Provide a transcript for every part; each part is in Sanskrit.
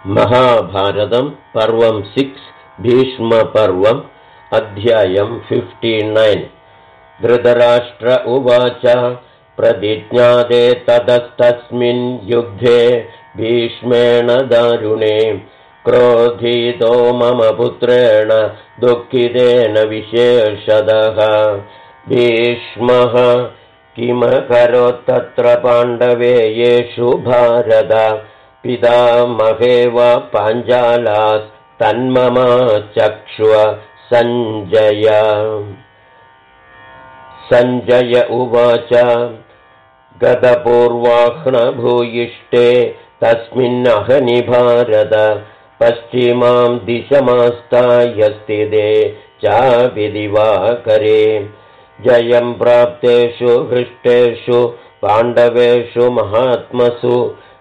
महाभारतं पर्वं 6 भीष्मपर्वम् अध्यायं 59। धृतराष्ट्र उवाच प्रतिज्ञाते ततस्तस्मिन् युद्धे भीष्मेण दारुणे क्रोधितो मम पुत्रेण दुःखितेन विशेषतः भीष्मः किमकरोत्तत्र पाण्डवे येषु भारत पितामहे वा पाञ्चालास्तन्मम चक्ष्व सञ्जय उवाच गतपूर्वाह्नभूयिष्ठे तस्मिन्नहनि भारत पश्चिमां दिशमास्ताय स्थिते चापि दिवाकरे जयं प्राप्तेषु हृष्टेषु पाण्डवेषु महात्मसु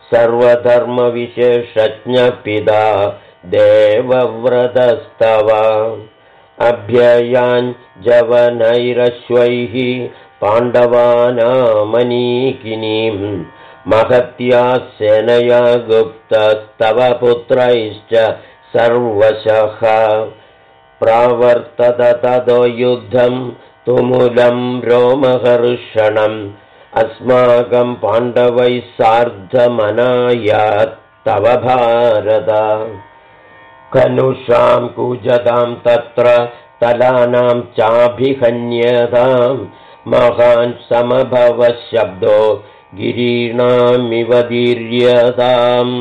सर्वधर्मविशेषज्ञपिता देवव्रतस्तव अभ्ययाञ्जवनैरश्वैः पाण्डवानामनीकिनीं महत्या सेनया गुप्तस्तव पुत्रैश्च सर्वशः प्रावर्तत ततो युद्धं तुमुलं रोमहर्षणम् अस्माकं पाण्डवैः सार्धमनायात् तव भारत कनुषां कूजतां तत्र तलानां चाभिहन्यतां महान् समभवशब्दो गिरीणामिव दीर्यताम्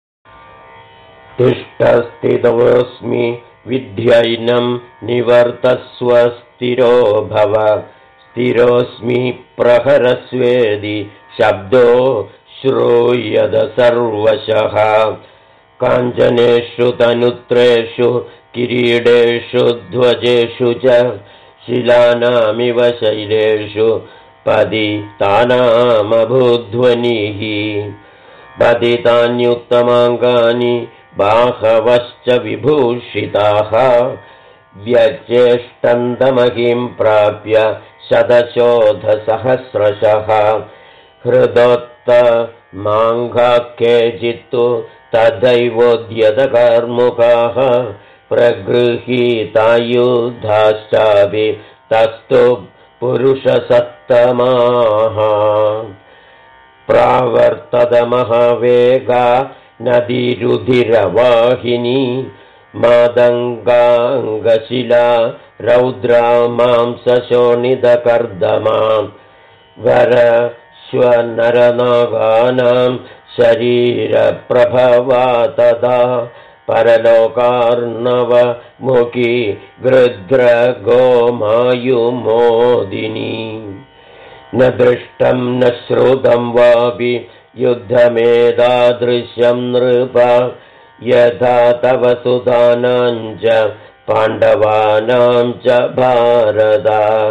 तिष्ठस्थितोऽस्मि विद्यैनं निवर्तस्व स्थिरो भव स्थिरोऽस्मि प्रहरस्वेदि शब्दो श्रूयद सर्वशः काञ्चनेषु तनुत्रेषु किरीडेषु ध्वजेषु च शिलानामिव शैलेषु पतितानामभूध्वनिः पतितान्युत्तमाङ्गानि बाहवश्च विभूषिताः व्यचेष्टन्तमहिं प्राप्य शतशोधसहस्रशः हृदोत्तमाङ्गाः केचित्तु तथैवोद्यतकर्मुकाः प्रगृहीतायुधाश्चापि तस्तु पुरुषसत्तमाः प्रावर्ततमहावेगा नदीरुधिरवाहिनी मादङ्गाङ्गशिला रौद्रा मांसशोणितकर्दमां वरश्वनरनागानां शरीरप्रभवा तदा परलोकार्णवमुखी गृध्रगोमायुमोदिनी न दृष्टं न श्रुतं वापि युद्धमेतादृशं नृप यथा तव सुतानां च पाण्डवानां च भारत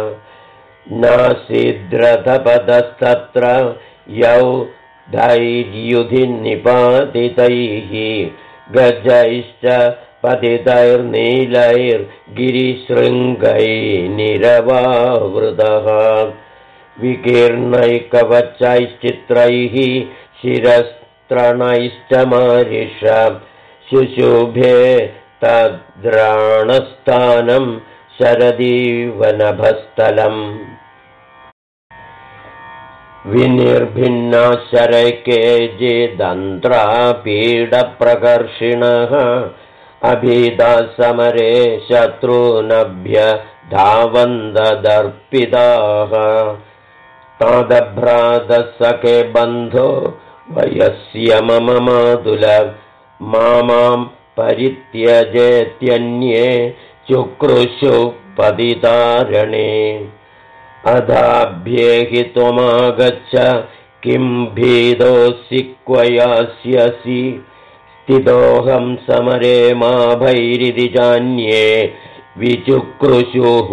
नासीद्रथपदस्तत्र यौ धैर्युधिनिपातितैः गजैश्च पतितैर्नीलैर्गिरिशृङ्गैर्निरवावृतः विकीर्णैकवचैश्चित्रैः शिरस्त्रणैश्च मारिष शुशुभे तद्राणस्थानं शरदीव नभस्थलम् विनिर्भिन्ना शरैकेचिदन्त्रापीडप्रकर्षिणः अभीता समरे शत्रूनभ्य धावन्तदर्पिताः तादभ्रातसखे बन्धो वयस्य मम मातुल मां परित्यजेत्यन्ये चुक्रुषु पतितारणे अधाभ्येहि त्वमागच्छ किं भीतोऽसि क्व यास्यसि स्थितोऽहं समरे मा भैरिति चान्ये विचुक्रुषुः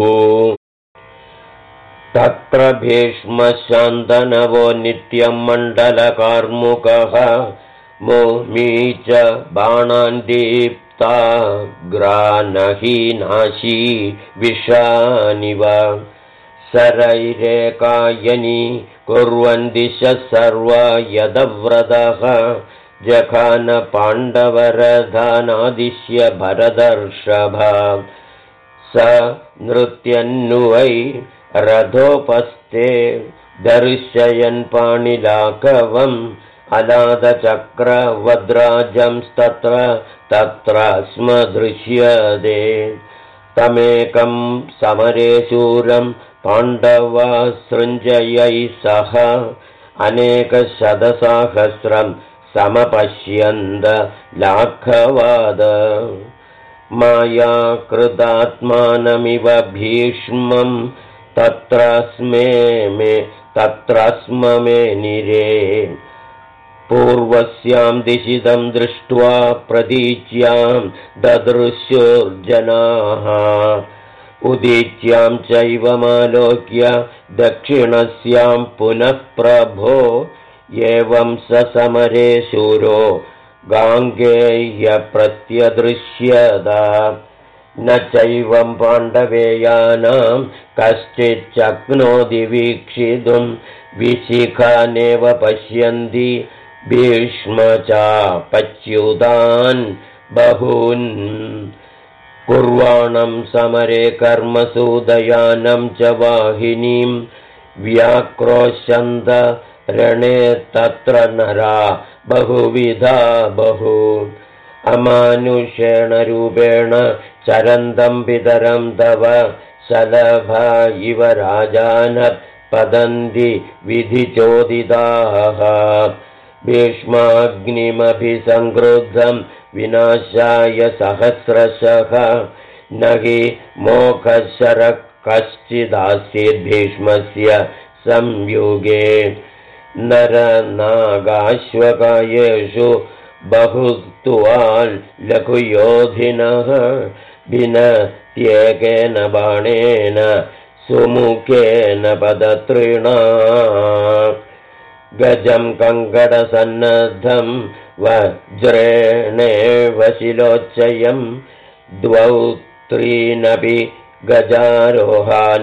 तत्र भीष्मशान्तनवो नित्यं मण्डलकार्मुकः मोमी च बाणान् दीप्ताग्रानहीनाशी विषानिव सरैरेकायनी कुर्वन् दिशः सर्वा यदव्रतः जखान पाण्डवरधानादिश्य भरदर्षभा स नृत्यन्नुवै रथोपस्थे दर्शयन् पाणिलाघवम् अलादचक्रवद्राजंस्तत्र तत्र स्म दृश्यते तमेकं समरे शूरं पाण्डवसृञ्जयैः सह अनेकशतसाहस्रं समपश्यन्द लाघवाद माया कृतात्मानमिव भीष्मं तत्र स्म मे निरे पूर्वस्यां दिशितं दृष्ट्वा प्रतीच्यां ददृशुर्जनाः उदीच्यां चैवमालोक्य दक्षिणस्यां पुनः प्रभो एवं स समरे शूरो गाङ्गेय प्रत्यदृश्यत न चैवं पाण्डवेयानां कश्चिच्चक्नोति वीक्षितुं विशिखानेव पश्यन्ति भीष्म चापच्युतान् बहून् कुर्वाणं समरे कर्मसूदयानं च वाहिनीं व्याक्रोशन्त रणे तत्र नरा बहुविधा बहु अमानुषेण रूपेण चरन्तं पितरं तव शलभा इव राजानः पतन्ति विधिचोदिताः भीष्माग्निमभिसङ्क्रुद्धं विनाशाय सहस्रशः न हि मोक्षशरः कश्चिदासीत् भीष्मस्य संयुगे नरनागाश्वकायेषु बहुत्वाल् लघुयोधिनः भिन्नत्येकेन बाणेन सुमुखेन पदतृणा गजं कङ्कणसन्नद्धं वज्रेणेव शिलोच्चयं द्वौ त्रीनपि गजारोहान्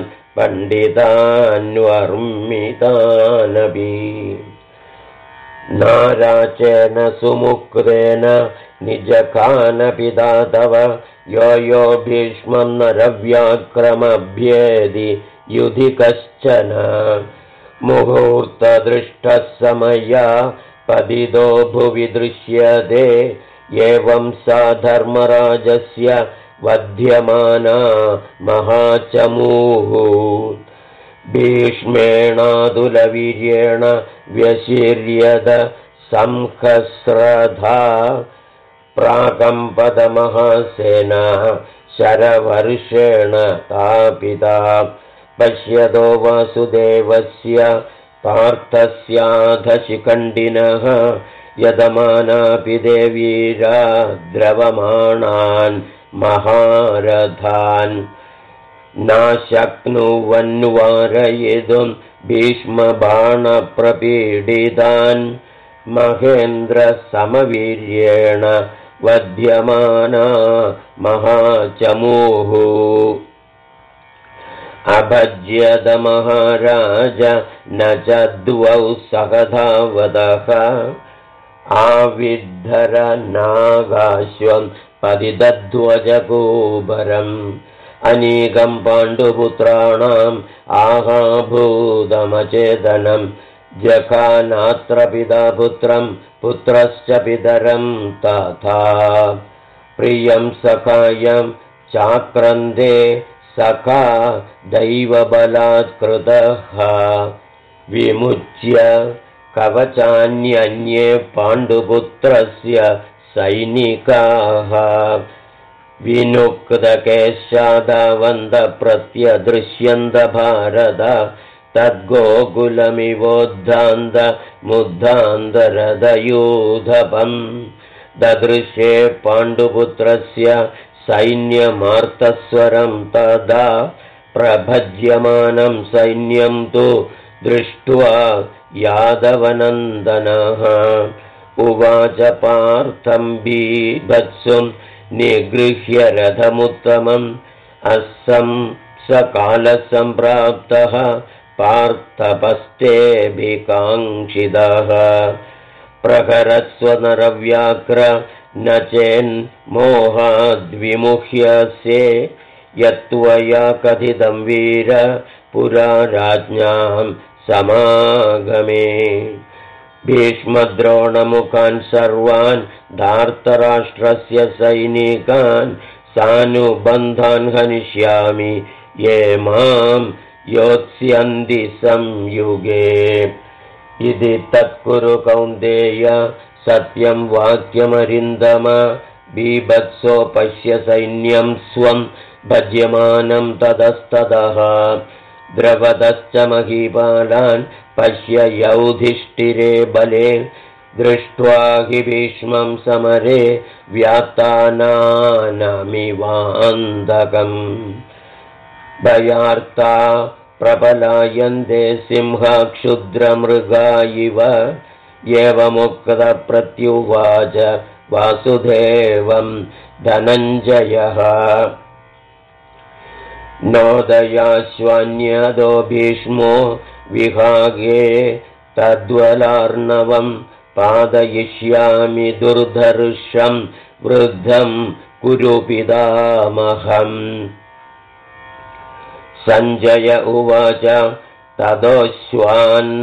पण्डितान्वर्मितानपि नाराचेन सुमुक्तेन निजखानपि दातव यो भीष्मं नरव्याक्रमभ्येदि युधि कश्चन मुहूर्तदृष्टः समया पतितो भुवि दृश्यते एवं सा धर्मराजस्य वध्यमाना महाचमूः भीष्मेणादुलवीर्येण व्यशीर्यद संहस्रधा प्राकम्पदमहासेना शरवर्षेण तापिता पश्यतो वासुदेवस्य पार्थस्याधशिखण्डिनः यदमानापि देवीरा द्रवमाणान् महारथान् नाशक्नुवन्वारयितुं भीष्मबाणप्रपीडितान् महेन्द्रसमवीर्येण वध्यमाना महाचमूः अभज्यत महाराज न च द्वौ सहधावतः आविद्धरनागाश्वं पतितध्वजकूबरम् अनीकं पाण्डुपुत्राणाम् आहाभूतमचेतनं जखानात्र पिता पुत्रं पुत्रश्च पितरं तथा प्रियं सखायं चाक्रन्दे सखा दैवबलात्कृतः विमुच्य कवचान्यन्ये पाण्डुपुत्रस्य सैनिकाः विनुक्तकेशादावन्त प्रत्यदृश्यन्त भारत तद्गोकुलमिवोद्धान्त मुद्धान्तरदयूधपम् ददृशे पाण्डुपुत्रस्य सैन्यमार्तस्वरं तदा प्रभज्यमानं सैन्यं तु दृष्ट्वा यादवनन्दनः उवाच पार्थं बीभत्सुं निगृह्य रथमुत्तमम् अस्सं सकालसम्प्राप्तः पार्थपस्तेऽभिकाङ्क्षितः प्रहरस्वनरव्याघ्र न चेन्मोहाद्विमुह्यसे यत्त्वया कथितं वीर पुरा राज्ञां समागमे भीष्मद्रोणमुखान् सर्वान् धार्तराष्ट्रस्य सैनिकान् सानुबन्धान् हनिष्यामि ये मां योत्स्यन्ति संयुगे इति तत्कुरु कौन्तेय सत्यं वाक्यमरिन्दम बीभत्सो पश्य सैन्यं स्वं भज्यमानं ततस्ततः द्रवदश्च महीपालान् पश्य यौधिष्ठिरे बले दृष्ट्वा हि भीष्मं समरे व्यात्तानानमिवान्तकम् भयार्ता प्रपलायन्ते सिंहा क्षुद्रमृगा इव एवमुक्तप्रत्युवाच वासुदेवं धनञ्जयः नोदयाश्वान्यदो भीष्मो विहागे तद्वलार्णवं पादयिष्यामि दुर्धर्षं वृद्धं कुरु पितामहम् सञ्जय उवाच तदोऽश्वान्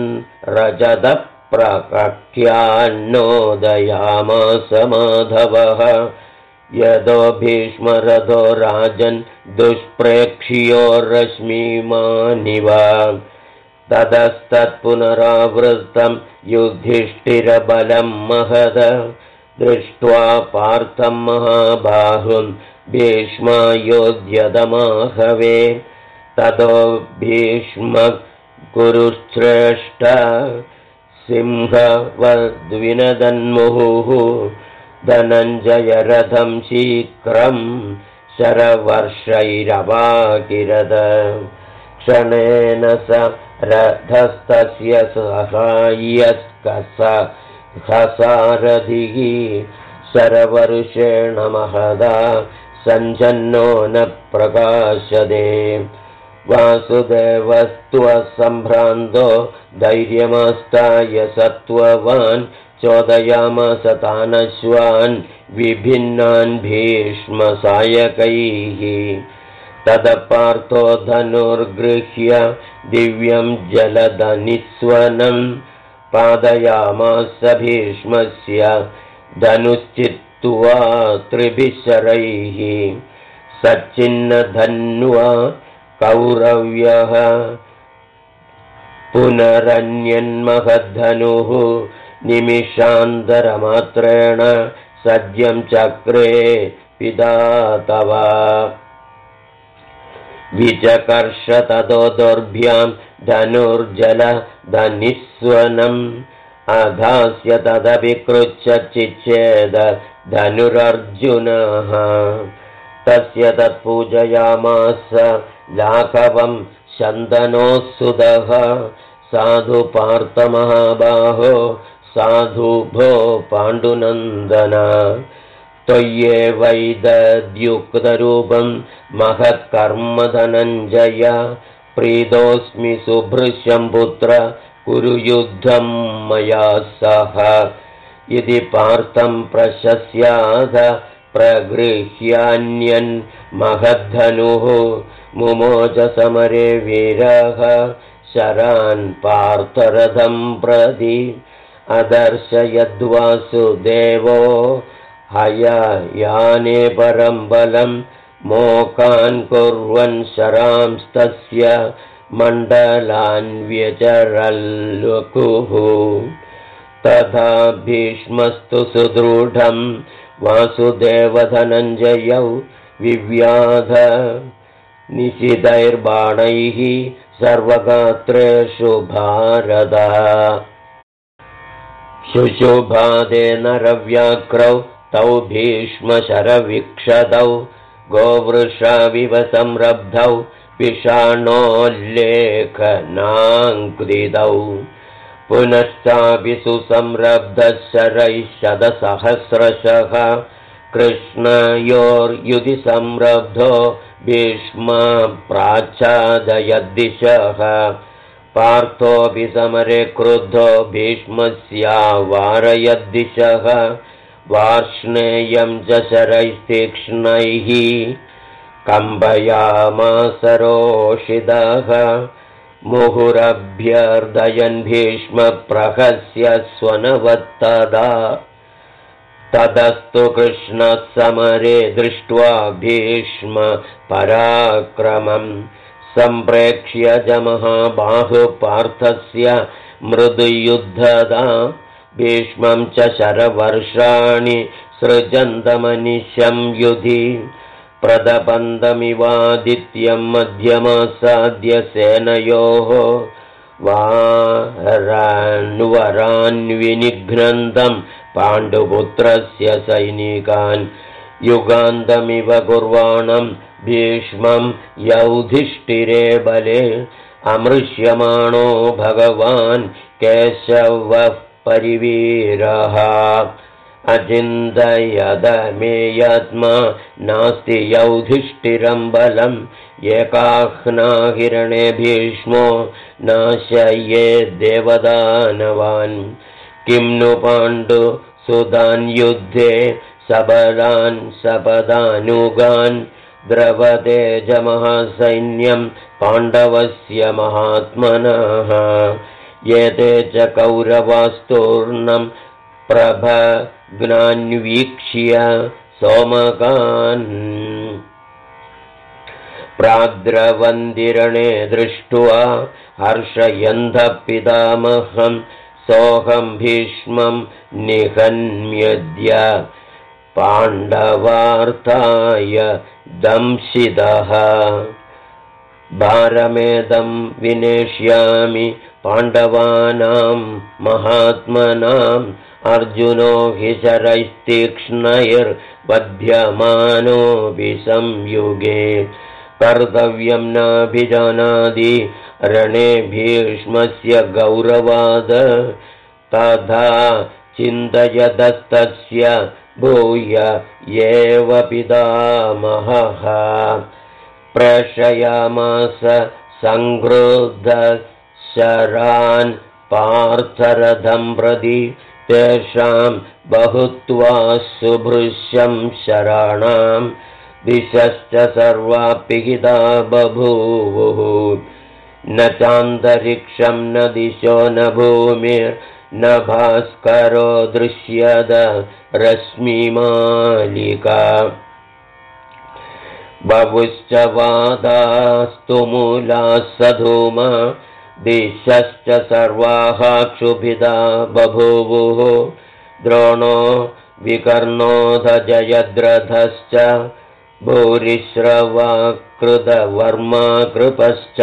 रजतप्रकक्ष्यान्नोदयामास माधवः यदो भीष्मरथो राजन् दुष्प्रेक्ष्यो रश्मिमानिव ततस्तत्पुनरावृत्तं युधिष्ठिरबलं महद दृष्ट्वा पार्थं महाबाहुं भीष्मायोध्यतमाहवे ततो भीष्मः कुरुश्रेष्ठ सिंहवद्विनदन्मुहुः धनञ्जयरथं शीघ्रं शरवर्षैरवाकिरद क्षणेन स रथस्तस्य सहाय्यस्कसारथिः शरवर्षेण महदा सञ्जन्नो न प्रकाशते वासुदेवस्त्वसम्भ्रान्तो धैर्यमास्ताय सत्त्ववान् चोदयामास तानश्वान् विभिन्नान् भीष्मसायकैः तदपार्थो धनुर्गृह्य दिव्यं जलधनिस्वनं पादयामास भीष्मस्य धनुश्चित्वा त्रिभिः शरैः सच्चिन्नधन्वा कौरव्यः पुनरन्यन्महद्धनुः निमिषान्तरमात्रेण सज्जं चक्रे पिता तव विचकर्ष ततो धनुर्जलधनिस्वनम् अधास्य तदभिकृच्छ चिच्छेद धनुरर्जुनः तस्य तत्पूजयामास लाघवं शन्तनोऽसुतः साधु पार्थमहाबाहो साधु भो पाण्डुनन्दन त्वय्येवैदद्युक्तरूपं महत्कर्म धनञ्जय प्रीतोऽस्मि सुभृशं पुत्र कुरु युद्धं मया सह इति पार्थं प्रशस्याथ प्रगृह्यान्यन् महद्धनुः मुमोच समरे वीरः शरान् पार्थरथं प्रति अदर्शयद्वासुदेवो हययाने परं बलं मोकान् कुर्वन् शरांस्तस्य मण्डलान् व्यचरल्लकुः तथा भीष्मस्तु सुदृढं वासुदेवधनञ्जयौ विव्याध निशितैर्बाणैः सर्वगात्रेषु भारत शुशुभादे नरव्याघ्रौ तौ भीष्मशरवीक्षतौ गोवृषाविव संरब्धौ पिषाणोल्लेखनाङ्कृतौ पुनश्चापि सुसंरब्धः शरैः शतसहस्रशः कृष्णयोर्युधि संरब्धो भीष्म प्राच्छादयद्दिशः पार्थोऽपि समरे क्रुद्धो भीष्मस्यावारयद्दिशः वार्ष्णेयं च शरैस्तीक्ष्णैः कम्पयामासरोषिदः मुहुरभ्यर्दयन् भीष्मप्रहस्य स्वनवत्तदा ततस्तु कृष्णः समरे दृष्ट्वा भीष्म पराक्रमं सम्प्रेक्ष्य च महाबाहुपार्थस्य मृदुयुद्धदा भीष्मं च शरवर्षाणि सृजन्तमनिशं युधि प्रदपन्दमिवादित्यं मध्यमासाद्य सेनयोः वारान्वरान्विनिघ्नन्दं पाण्डुपुत्रस्य सैनिकान् युगान्तमिव कुर्वाणं भीष्मं युधिष्ठिरे बले अमृष्यमाणो भगवान् केशवः परिवीरः अचिन्तयदमेयात्मा नास्ति युधिष्ठिरं बलम् एकाह्नाहिरणे भीष्मो नाशये देवदानवान् किं नु पाण्डुसुतान् युद्धे सबलान् सपदानुगान् द्रवते च महासैन्यं पाण्डवस्य महात्मनः एते च कौरवास्तूर्णं प्रभग्नान्वीक्ष्य सोमकान् प्राद्रवन्दिरणे दृष्ट्वा हर्षयन्तः पितामहं सोऽहं भीष्मं निहन्म्यद्य पाण्डवार्थाय दंशितः भारमेदं विनेष्यामि पाण्डवानां महात्मनाम् अर्जुनो हि शरैस्तीक्ष्णैर्वध्यमानोऽपि संयुगे कर्तव्यं नाभिजानाति रणे भीष्मस्य गौरवाद तथा चिन्तयतस्तस्य भूय एव पितामहः प्रेषयामास संक्रुद्धशरान् पार्थरथं प्रति तेषां बहुत्वा सुभृशं शराणां दिशश्च सर्वा पिहिता बभूवुः न चान्तरिक्षं न दिशो न भूमिर्न भास्करो दृश्यत रश्मिमालिका बभुश्च वादास्तु मूलाः सधूमा दिशश्च सर्वाः क्षुभिदा बभूवुः द्रोणो विकर्णोऽथ जयद्रथश्च भूरिश्रवाकृतवर्मा कृपश्च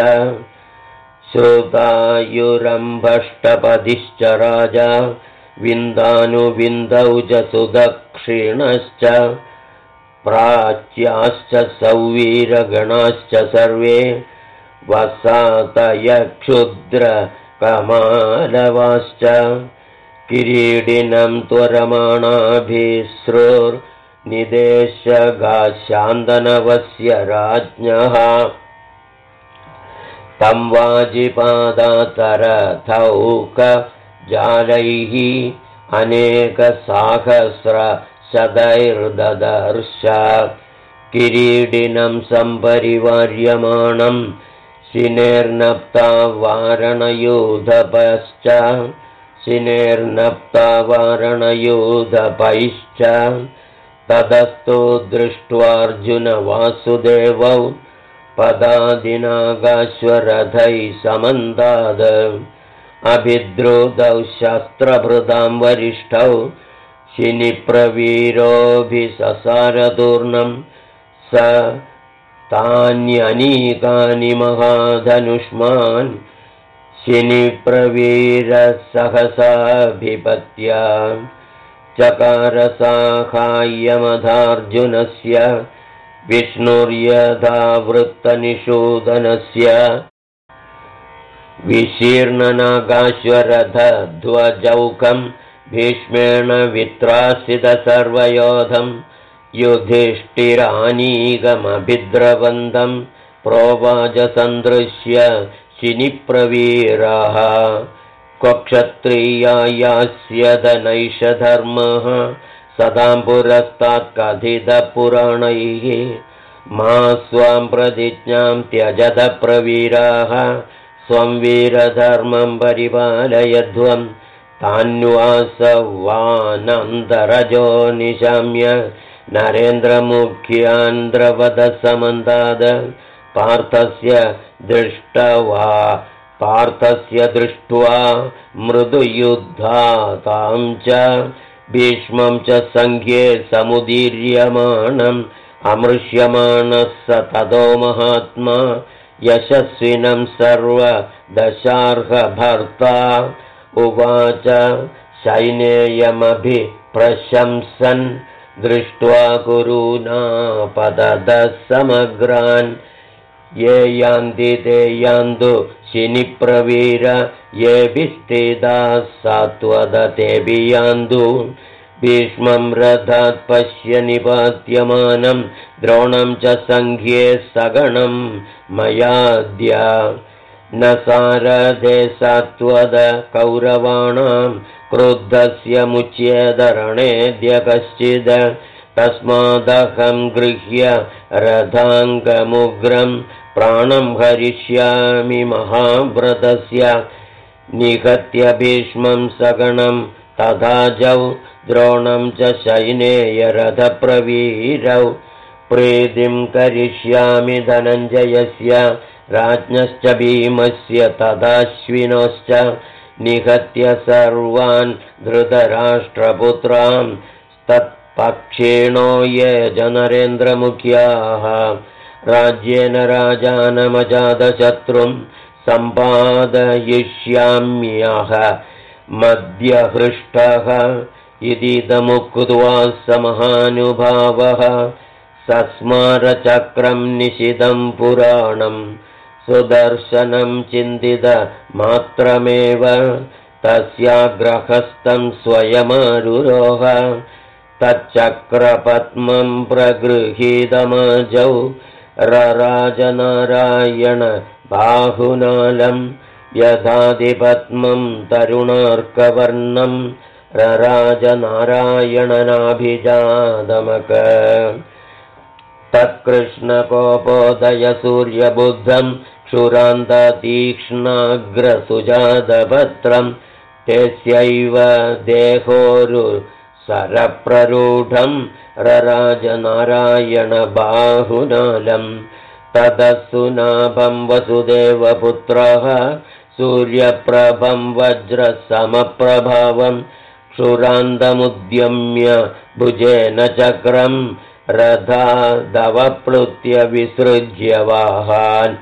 श्रुतायुरम्भष्टपदिश्च राजा विन्दानुविन्दौ च सुदक्षिणश्च प्राच्याश्च सौवीरगणाश्च सर्वे वसातयक्षुद्रकमालवाश्च किरीटिनं त्वरमाणाभिसृर्निदेशगाशान्तनवस्य राज्ञः तं वाजिपादातरथौकजालैः अनेकसाहस्रशतैर्ददर्श किरीटिनं सम्परिवार्यमाणं शिनेर्नप्तावारणयूधपश्च शिनेर्नप्तावारणयूधपैश्च ततस्तु दृष्ट्वार्जुन वासुदेवौ पदादिनागाश्वरथैः समन्ताद अभिद्रुतौ शस्त्रभृतां वरिष्ठौ शिनिप्रवीरोऽभिससारतूर्णं स तान्यनीकानि महाधनुष्मान् शिनिप्रवीरसहसाभिपत्य चकारसाहाय्यमधार्जुनस्य विष्णुर्यथावृत्तनिषूदनस्य विशीर्णनागाश्वरथध्वजौकं भीष्मेण वित्रासितसर्वयोधं युधिष्ठिरानीकमभिद्रवन्दं प्रोवाच सन्दृश्य चिनिप्रवीरः क्व क्षत्रिया यास्यदनैष धर्मः सदां पुरस्तात् कथितपुराणैः मा स्वां प्रतिज्ञां त्यजत प्रवीराः स्वं वीरधर्मं परिपालयध्वं तान्वासवानन्तरजो निशाम्य नरेन्द्रमुख्यान् द्रवदसमन्ताद पार्थस्य दृष्ट्वा मृदुयुद्धातां च भीष्मं च सङ्ख्ये समुदीर्यमाणम् अमृष्यमाणः स ततो महात्मा यशस्विनं सर्वदशार्हभर्ता उवाच शैनेयमभिप्रशंसन् दृष्ट्वा कुरूनापददः समग्रान् ये यान्ति ते यान्तु शिनिप्रवीर ये विस्थिताः सात्वदतेऽपि यान्तु भीष्मं रथात् पश्य निपात्यमानं द्रोणं च सङ्ख्ये सगणं मयाद्य न सारथे सात्वद कौरवाणां क्रुद्धस्य मुच्येदरणेद्य कश्चिद तस्मादहं गृह्य रथाङ्गमुग्रं प्राणं हरिष्यामि महाव्रतस्य निहत्य भीष्मं सगणं तथा जौ द्रोणं च शैनेयरथप्रवीरौ प्रीतिं करिष्यामि धनञ्जयस्य राज्ञश्च भीमस्य तथाश्विनोश्च निहत्य सर्वान् धृतराष्ट्रपुत्रान् तत्पक्षिणो ये जनरेन्द्रमुख्याः राज्येन राजानमजातशत्रुं सम्पादयिष्याम्यः मध्यहृष्टः इदमुक्त्वा स महानुभावः सस्मारचक्रं निशितं पुराणं सुदर्शनं चिन्तितमात्रमेव तस्याग्रहस्थं स्वयमारुरोह तच्चक्रपद्मं प्रगृहीतमजौ रराजनारायण बाहुनालं यथादिपद्मं तरुणार्कवर्णं रराजनारायणनाभिजातमक तत्कृष्णकोपोदयसूर्यबुद्धं क्षुरान्ततीक्ष्णाग्रसुजातभद्रं तेस्यैव देहोरुसरप्ररूढं रराजनारायणबाहुनालं ततः सुनाभं वसुदेवपुत्रः सूर्यप्रभं वज्रसमप्रभावं क्षुरान्तमुद्यम्य भुजेन चक्रं रथादवप्लुत्य विसृज्य वाहान्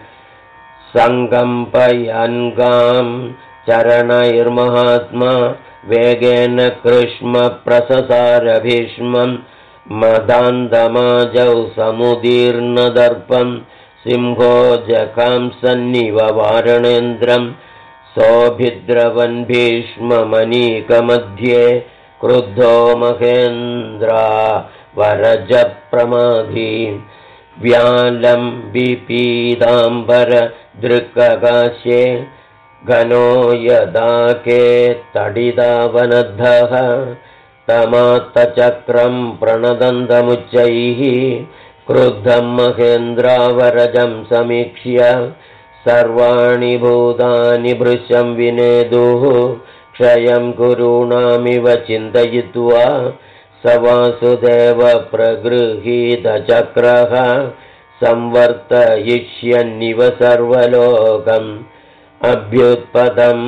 सङ्कम्पयन्गां चरणैर्महात्मा वेगेन कृष्म प्रससार भीष्मं मदान्तमाजौ समुदीर्णदर्पं सिंहो जकांसन्निव वारणेन्द्रं सोऽभिद्रवन् भीष्ममनीकमध्ये क्रुद्धो महेन्द्रा वरजप्रमाधी व्यालं विपीताम्बर दृक्काशे घनो यदाके तडिदावनद्धः तमात्तचक्रं प्रणदन्तमुच्चैः क्रुद्धं महेन्द्रावरजं समीक्ष्य सर्वाणि भूतानि भृशं विनेदुः क्षयं कुरूणामिव चिन्तयित्वा स वासुदेव प्रगृहीतचक्रः संवर्तयिष्यन्निव सर्वलोकम् अभ्युत्पदं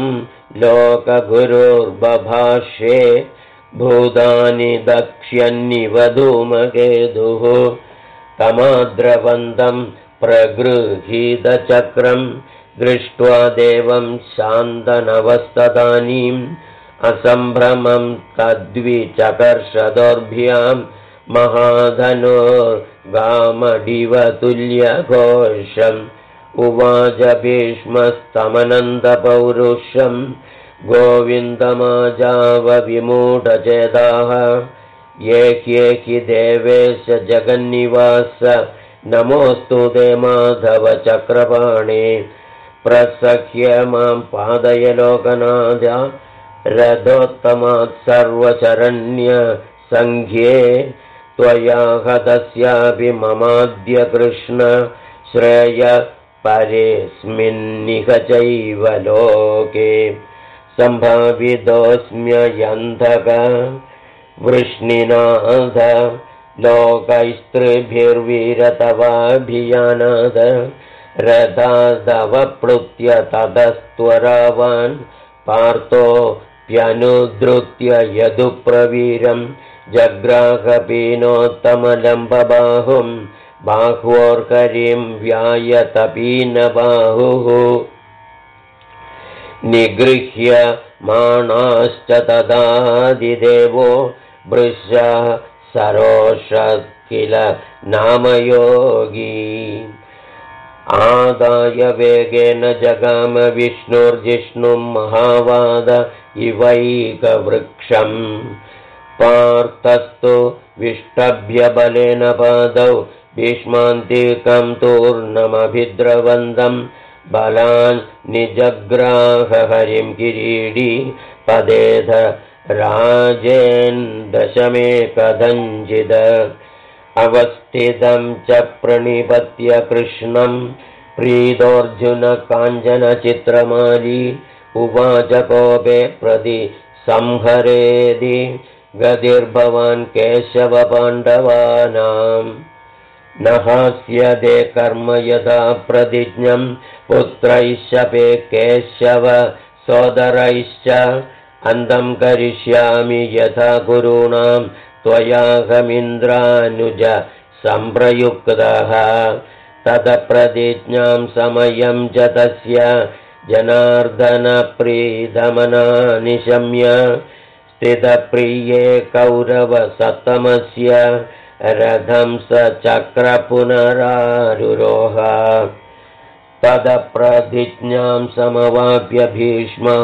लोकगुरुर्बभाषे भूतानि दक्ष्यन्निव धूमकेतुः तमाद्रवन्तं प्रगृहीतचक्रं दृष्ट्वा देवं शान्तनवस्तदानीम् असम्भ्रमं तद्विचकर्षदोर्भ्यां महाधनुर्गामडिव तुल्यघोषम् उवाच भीष्मस्तमनन्दपौरुषं गोविन्दमाजावविमूढचेताः ये ह्येहि देवेश जगन्निवास नमोऽस्तु ते माधव चक्रपाणे प्रसह्य मां पादय लोकनाथ रथोत्तमात् सर्वशरण्य सङ्ख्ये त्वया हतस्यापि ममाद्य कृष्ण श्रेय परेऽस्मिन्निह चैव लोके सम्भावितोऽस्म्यन्धक वृष्णिनाथ लोकैस्त्रिभिर्वीरतवाभियानाद रथादवप्लुत्य ततस्त्वरावान् पार्थोऽप्यनुधृत्य यदुप्रवीरं जग्राहपीनोत्तमलम्बबाहुं बाह्वोर्करीं व्यायतपीनबाहुः निगृह्य माणाश्च तदादिदेवो भृशः सरोषः किल नामयोगी आदाय वेगेन जगाम विष्णुर्जिष्णुं महावाद इवैकवृक्षम् पार्थस्तु विष्टभ्यबलेन पादौ भीष्मान्तिकं तूर्णमभिद्रवन्दं बलान् निजग्राह हरिं किरीडी पदेध राजेन् दशमे कथञ्चिद अवस्थितं च प्रणिपत्य कृष्णं प्रीतोऽर्जुन काञ्चनचित्रमाली उवाच कोपे प्रति संहरेदि गतिर्भवान् केशव पाण्डवानां न हास्यते कर्म यथा प्रतिज्ञं पुत्रैश्चपे केशव सोदरैश्च अन्तं करिष्यामि यथा गुरूणां त्वयाहमिन्द्रानुज सम्प्रयुक्तः ततप्रतिज्ञां समयं च तस्य जनार्दनप्रीतमना निशम्य स्थितप्रिये कौरवसत्तमस्य रथं स चक्र पुनरारुरोह तदप्रतिज्ञां समवाप्य भीष्मः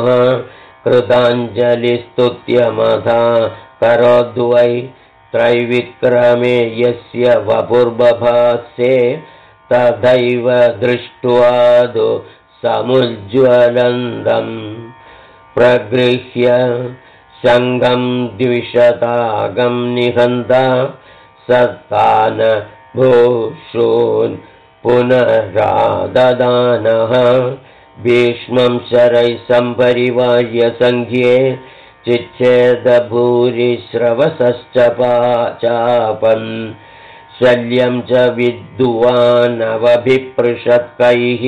कृताञ्जलिस्तुत्यमथा करोद्वै त्रैविक्रमे यस्य वपुर्बभासे तथैव दृष्ट्वादु समुज्ज्वलन्दम् प्रगृह्य शङ्खं द्विशतागं निहन्ता सत्तान भूषून् पुनराददानः भीष्मं शरैः सम्परिवार्य सङ्ख्ये चिच्छेदभूरिश्रवसश्च चापन् शल्यं च विद्वानवभिपृषत्कैः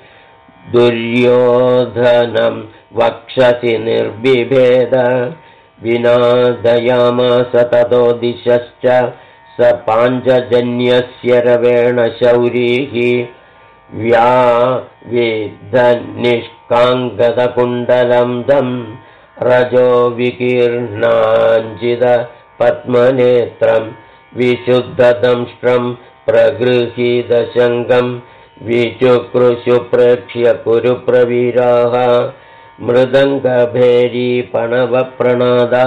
दुर्योधनं वक्षसि निर्बिभेद विनादयामास ततो दिशश्च स पाञ्चजन्यस्य रवेण शौरिः व्याविद्धनिष्काङ्गदकुण्डलं दं रजो विकीर्णाञ्जिद पद्मनेत्रं विशुद्धदंष्ट्रं प्रगृहीतशङ्खं विचुक्रुशुप्रेक्ष्य कुरुप्रवीराः मृदङ्गभेरी पणवप्रणादा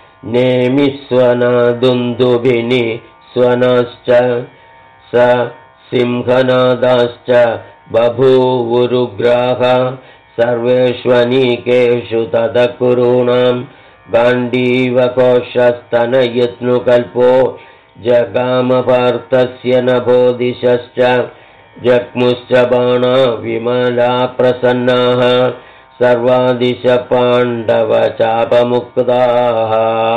नेमिस्वनादुन्दुभिनि स्वनाश्च स सिंहनादाश्च बभूवुरुग्राः सर्वेष्वनीकेषु तदकुरूणां गाण्डीवकोशस्तनयत्नुकल्पो जगामपार्थस्य नभोदिशश्च जग्मुश्च बाणा विमला प्रसन्नाः सर्वादिश पाण्डवचापमुक्ताः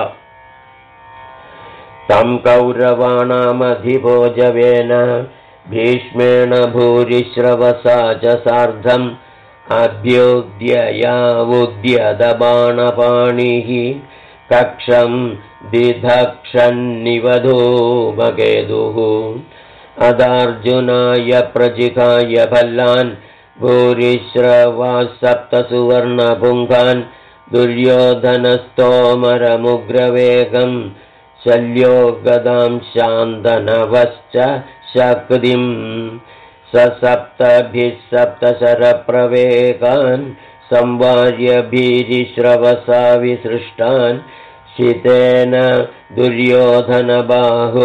तं कौरवाणामधिभोजवेन भीष्मेण भूरिश्रवसा च सार्धम् अभ्युद्ययावुद्यतबाणपाणिः कक्षं दिधक्षन्निवधूमकेतुः अदार्जुनाय प्रजिघाय भल्लान् भूरिश्रवाः सप्तसुवर्णपुङ्खान् दुर्योधनस्तोमरमुग्रवेगं शल्यो गदां शान्तनवश्च शक्तिं स सप्तभिः सप्तशरप्रवेगान् संवार्य भीरिश्रवसा विसृष्टान् शितेन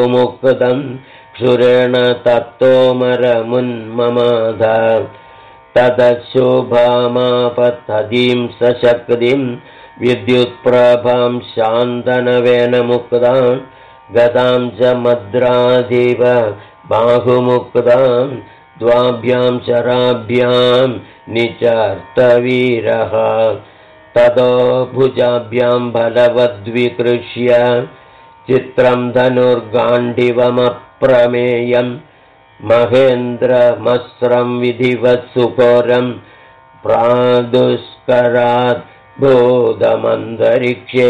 दुर्योधनबाहुमुक्तं क्षुरेण तत्तोमरमुन्ममाद तदशुभामापतदीं सशक्तिं विद्युत्प्रभां शान्तनवेन मुक्तां गदां च मद्राधिव बाहुमुक्तां द्वाभ्यां शराभ्यां निचर्तवीरः ततो भुजाभ्यां बलवद्विकृष्य चित्रं धनुर्गाण्डिवमप्रमेयं महेन्द्रमस्रं विधिवत् सुघोरं प्रादुष्करात् भूतमन्तरिक्षे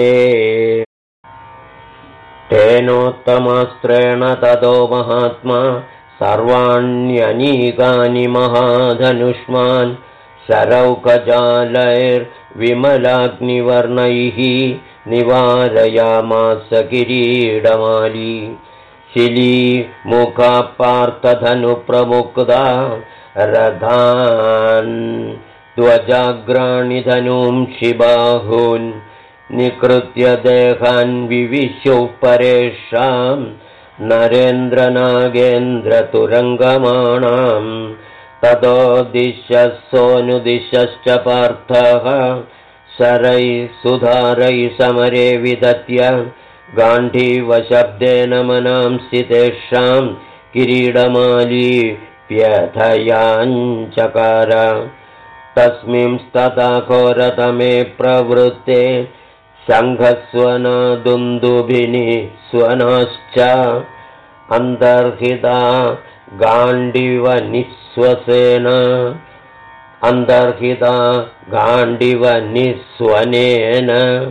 तेनोत्तमास्त्रेण ततो महात्मा सर्वाण्यनीकानि महाधनुष्मान् शरौकजालैर्विमलाग्निवर्णैः निवारयामास किरीटमाली शिलीमुखापार्थधनुप्रमुक्ता रथान् ध्वजाग्राणि धनूंषि बाहून् निकृत्य देहान् विविशुः परेषां नरेन्द्रनागेन्द्रतुरङ्गमाणां ततो दिशस्सोऽनुदिशश्च पार्थः शरैः सुधारैः समरे विदत्य गाण्डीवशब्देन मनांसि तेषां किरीटमाली व्यथयाञ्चकार तस्मिंस्तथा घोरतमे प्रवृत्ते शङ्खस्वनादुन्दुभिनि स्वनाश्च अन्तर्हिता गाण्डीवनिःश्वसेन अन्तर्हिता गाण्डीवनिःस्वनेन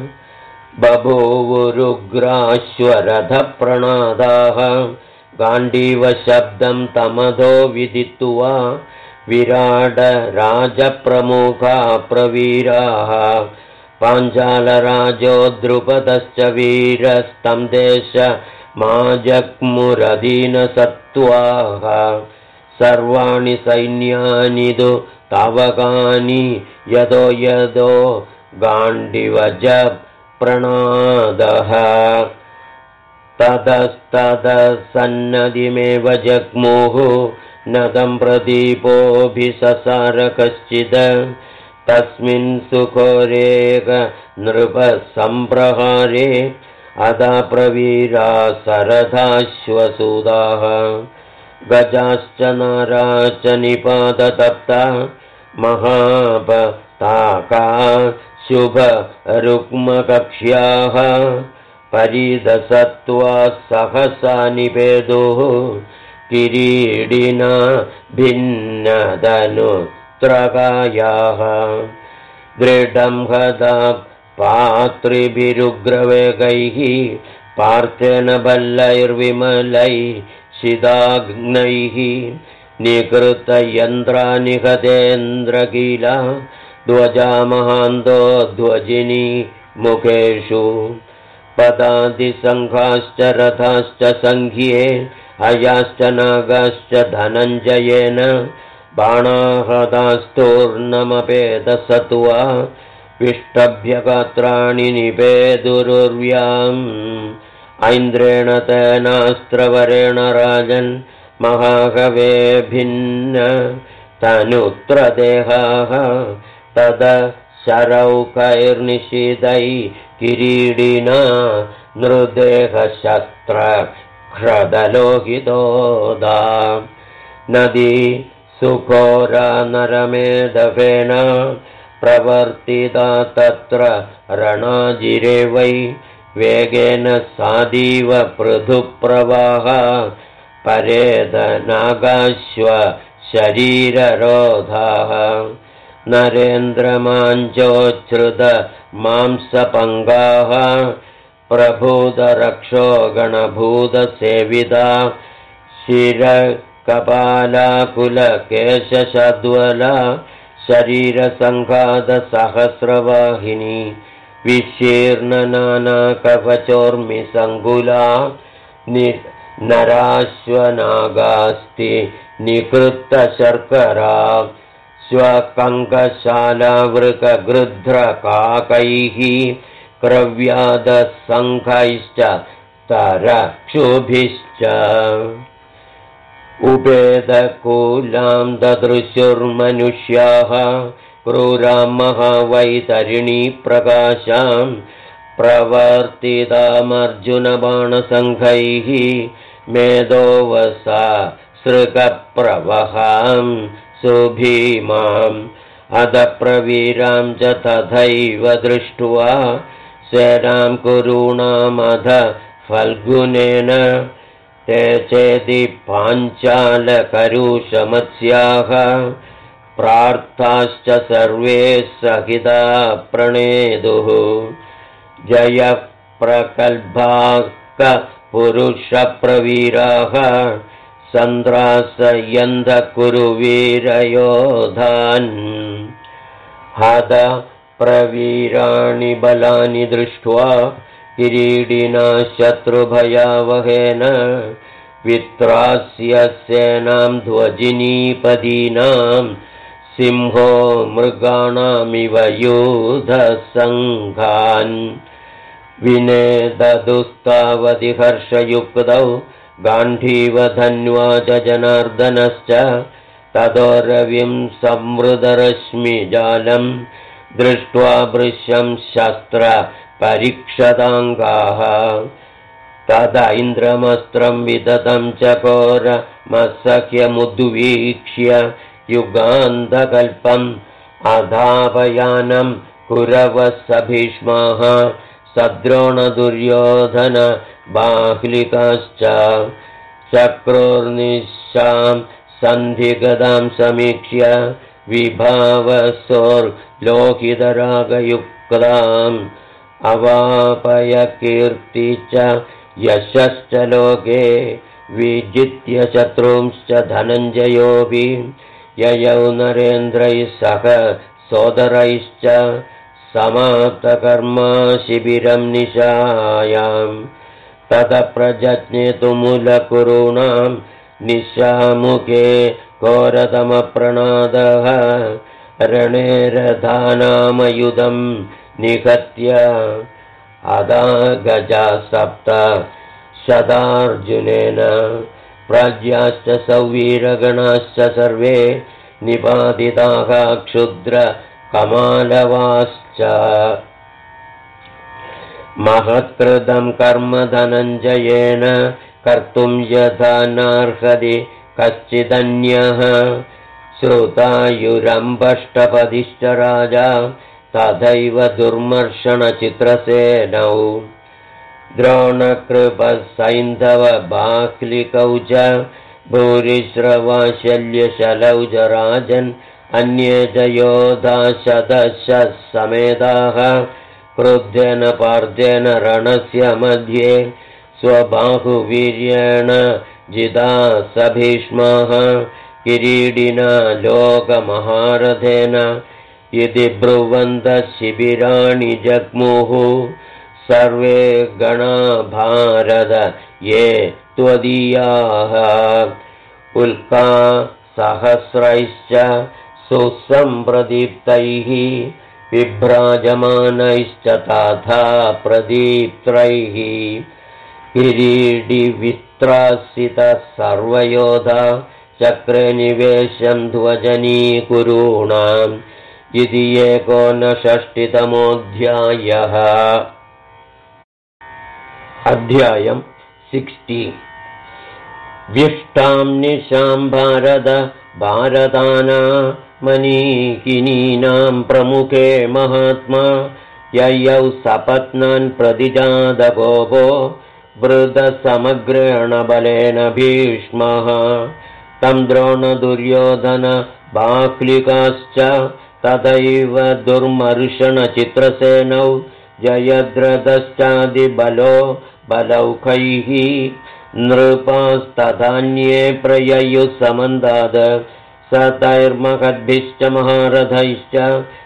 बभूवुरुग्राश्वरथप्रणादाः गाण्डीवशब्दं तमधो विदित्वा विराट राजप्रमुखा प्रवीराः पाञ्चालराजो द्रुपदश्च वीरस्तं देशमाजग्मुरधीनसत्त्वाः सर्वाणि सैन्यानि तु तावकानि यतो यतो गाण्डीवज प्रणादः ततस्तदसन्नदिमेव जग्मुः नदं प्रदीपोऽभिससार कश्चित् तस्मिन् सुघोरेक नृपसम्प्रहारे अदा प्रवीरा सरथाश्वसूदाः गजाश्च नाराश्च निपाततप्ता महापताका शुभरुक्मकक्ष्याः परिदसत्वा सहसा निपेदुः किरीडिना भिन्नधनुत्रकायाः दृढं हदा पात्रिभिरुग्रवेगैः पार्थेन बल्लैर्विमलैः शिदाग्नैः निकृतयन्त्रानिहतेन्द्रकीला ध्वजा महान्तो ध्वजिनी मुखेषु पदादिसङ्घाश्च रथाश्च सङ्घ्ये अयाश्च नागाश्च धनञ्जयेन बाणाहतास्तूर्णमपेदसत्वा विष्टभ्यगात्राणि निपेदुरुर्व्याम् ऐन्द्रेण तेनास्त्रवरेण राजन् महाकवे भिन्न तनुत्रदेहाः तद शरौकैर्निशितैः किरीडिना नृदेहशस्त्र ह्रदलोहितोदा नदी सुघोरा नरमेधवेन प्रवर्तिता तत्र रणाजिरे वै वेगेन साधीव पृथुप्रवाह परेदनागाश्व शरीररोधाः नरेन्द्रमाञ्चोच्छ्रुत मांसपङ्गाः प्रभूतरक्षो गणभूतसेविता शिरकपालाकुलकेशशद्वला शरीरसङ्घातसहस्रवाहिनी विशीर्णनानाकवचोर्मिसङ्कुला नराश्वनागास्ति निकृत्तशर्करा स्वकङ्कशालावृकगृध्रकाकैः क्रव्यादसङ्घैश्च तरक्षुभिश्च उपेदकूलां ददृशुर्मनुष्याः क्रूरां महावैतरिणीप्रकाशां प्रवर्तितामर्जुनबाणसङ्घैः मेधोवसा सृगप्रवहां सुभीमाम् अधप्रवीरां च तथैव दृष्ट्वा सेनां कुरूणामध फल्गुनेन ते चेदि पाञ्चालकरुषमत्स्याः प्रार्थाश्च सर्वे सहिता प्रणेदुः जयप्रकल्भाकपुरुषप्रवीराः सन्द्रासयन्धकुरुवीरयोधान् हद प्रवीराणि बलानि दृष्ट्वा किरीटिना शत्रुभयावहेन वित्रास्य सेनां ध्वजिनीपदीनां सिंहो मृगाणामिव यूधसङ्घान् विनेददुस्तावति हर्षयुक्तौ गाण्डीवधन्वा च जनार्दनश्च ततो रविं संवृतरश्मिजालं दृष्ट्वा भृशं शस्त्रपरीक्षताङ्गाः तदा इन्द्रमस्त्रं विदतं चकोरमसख्यमुद्वीक्ष्य युगान्तकल्पम् अधापयानं कुरवः सभीष्माः सद्रोणदुर्योधन बाह्लिकाश्च चक्रोर्निशां सन्धिगदां समीक्ष्य विभावसोर्लोकितरागयुक्ताम् अवापय कीर्ति च यशश्च लोके विजित्य शत्रूंश्च धनञ्जयोऽपि ययौ नरेन्द्रैः सह सोदरैश्च समाप्तकर्मा शिबिरं निशायाम् ततः प्रजज्ञे तुमुलकुरूणां निशामुखे घोरतमप्रणादः रणे रथानामयुधं निहत्य अदा गजा सप्त शतार्जुनेन प्राज्ञाश्च सौवीरगणाश्च सर्वे निपातिताः क्षुद्रकमालवाश्च महत्कृतं कर्म धनञ्जयेन कर्तुं यथा नार्हति कश्चिदन्यः श्रुतायुरम्बष्टपदिश्च राजा तथैव दुर्मर्षणचित्रसेनौ द्रोणकृपसैन्धवबाह्लिकौ च भूरिश्रवाशल्यशलौ च राजन् अन्ये च योधा शतशः समेताः क्रुद्धेन पार्थेन रणस्य मध्ये स्वबाहुवीर्येण जिता सभीष्माः किरीटिना लोकमहारथेन इति ब्रुवन्तः शिबिराणि जग्मुः सर्वे गणा भारत ये त्वदीयाः उल्का सहस्रैश्च सुसम्प्रदीप्तैः विभ्राजमानैश्च तथा प्रदीप्तैः किरीटिवित्रासितः सर्वयोधा चक्रे निवेशं ध्वजनीकुरूणाम् इति 59तमोऽध्यायः। अध्यायं 60। व्युष्टां निशां भारतानामनीकिनीनां प्रमुखे महात्मा ययौ सपत्नान् प्रतिजातकोपो वृद्धसमग्रेण बलेन भीष्मः तं द्रोणदुर्योधन बाह्लिकाश्च तथैव दुर्मर्षणचित्रसेनौ जयद्रथश्चादिबलो बलौखैः नृपास्तथान्ये प्रययुः समन्दाद सतैर्महद्भिश्च महारथैश्च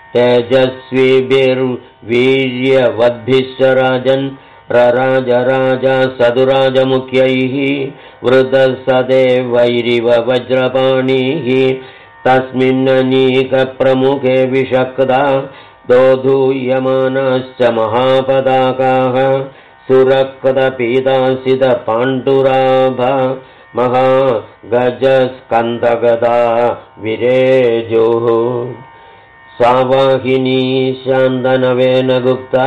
तेजस्विभिर्वीर्यवद्भिश्च राजन् रराजराजा सदुराजमुख्यैः वृद्धसदेवैरिव वज्रपाणिः तस्मिन्ननीकप्रमुखे विशक्ता दोधूयमानाश्च महापदाकाः सुरक्तपीतासितपाण्डुराभा महागजस्कन्दगदा विरेजुः सावाहिनी शान्तनवेन गुप्ता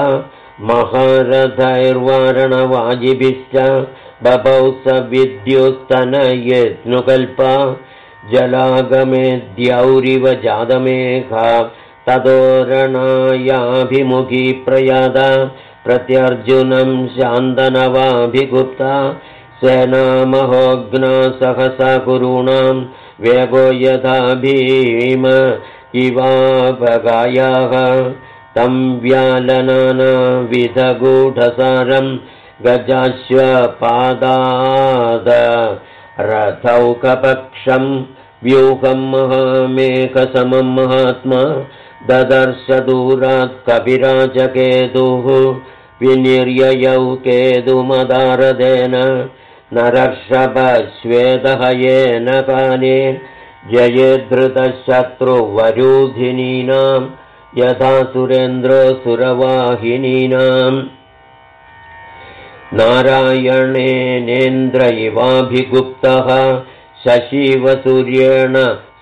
महारथैर्वारणवाजिभिश्च बभौ स विद्युत्तनयेत्नुकल्पा जलागमेद्यौरिव जातमेघा ततोरणायाभिमुखी प्रयादा प्रत्यर्जुनं शान्तनवाभिगुप्ता सेनामहोग्ना सहसा कुरूणां वेगो यथा भीम इवापगायाः तं व्यालनानाविधगूढसारं गजाश्वपादाद रथौकपक्षं व्यूहं महामेकसमं महात्मा ददर्श दूरात् कपिराजकेतुः विनिर्ययौ केतुमदारदेन नरर्षभश्वेतहयेन काले जयेद्धृतशत्रुवरूधिनीनां यथा सुरेन्द्रोऽसुरवाहिनीनाम् नारायणेनेन्द्र इवाभिगुप्तः शशिवसूर्येण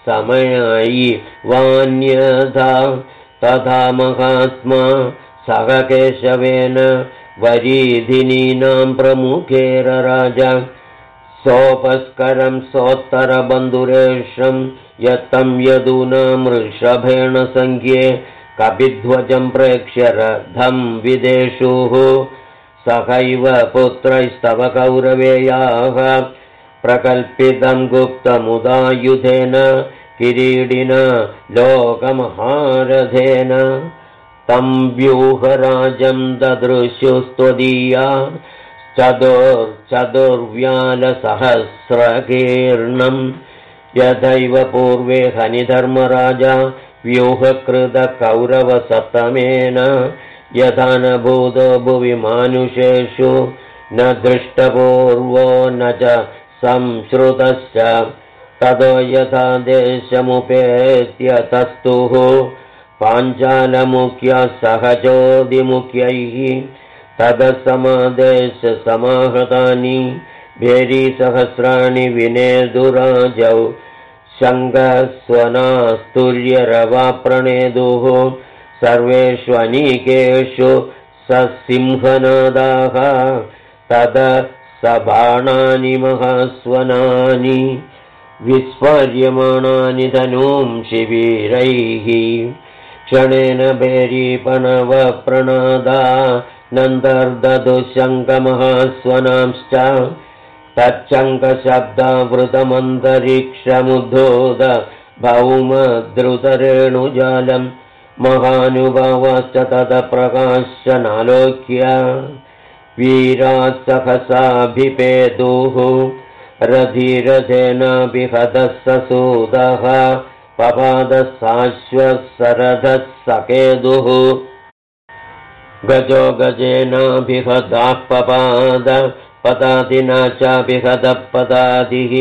समयैवान्यथा तथा महात्मा सह केशवेन वरीधिनीनां प्रमुखेरराज सोपस्करं सोत्तरबन्धुरेशं यत्तं यदूनां वृषभेण सङ्ख्ये कपिध्वजं प्रेक्ष्य रथं विदेशुः सहैव पुत्रैस्तव कौरवेयाः प्रकल्पितं गुप्तमुदायुधेन किरीडिना लोकमहारथेन तं व्यूहराजं ददृशुस्त्वदीया चतुर्व्यालसहस्रकीर्णं यथैव पूर्वे हनिधर्मराजा व्यूहकृतकौरवसप्तमेन यथा न भूतो भुवि मानुषेषु न दृष्टपूर्वो न च संश्रुतश्च ततो यथा देशमुपेत्य तस्तुः पाञ्चालमुख्या सहचोदिमुख्यैः तदसमादेशसमाहतानि भेरीसहस्राणि विनेदुराजौ शङ्खस्वनास्तुर्यरवाप्रणेदुः सर्वेष्वनीकेषु ससिंहनादाः तद सबाणानि महास्वनानि विस्फार्यमाणानि धनुं शिबिरैः क्षणेन भेरीपणवप्रणादा नन्तर्दधुशङ्खमहास्वनांश्च तच्चङ्कशब्दावृतमन्तरिक्षमुद्धोद भौमद्रुतरेणुजालं महानुभावाश्च तदप्रकाशनालोक्य वीराः सहसाभिपेदुः रथिरथेनाभिहतः ससूदः पपादसाश्वसरथः सकेतुः गजो गजेनाभिहतः पपाद पदातिना चाभिहतः पदातिः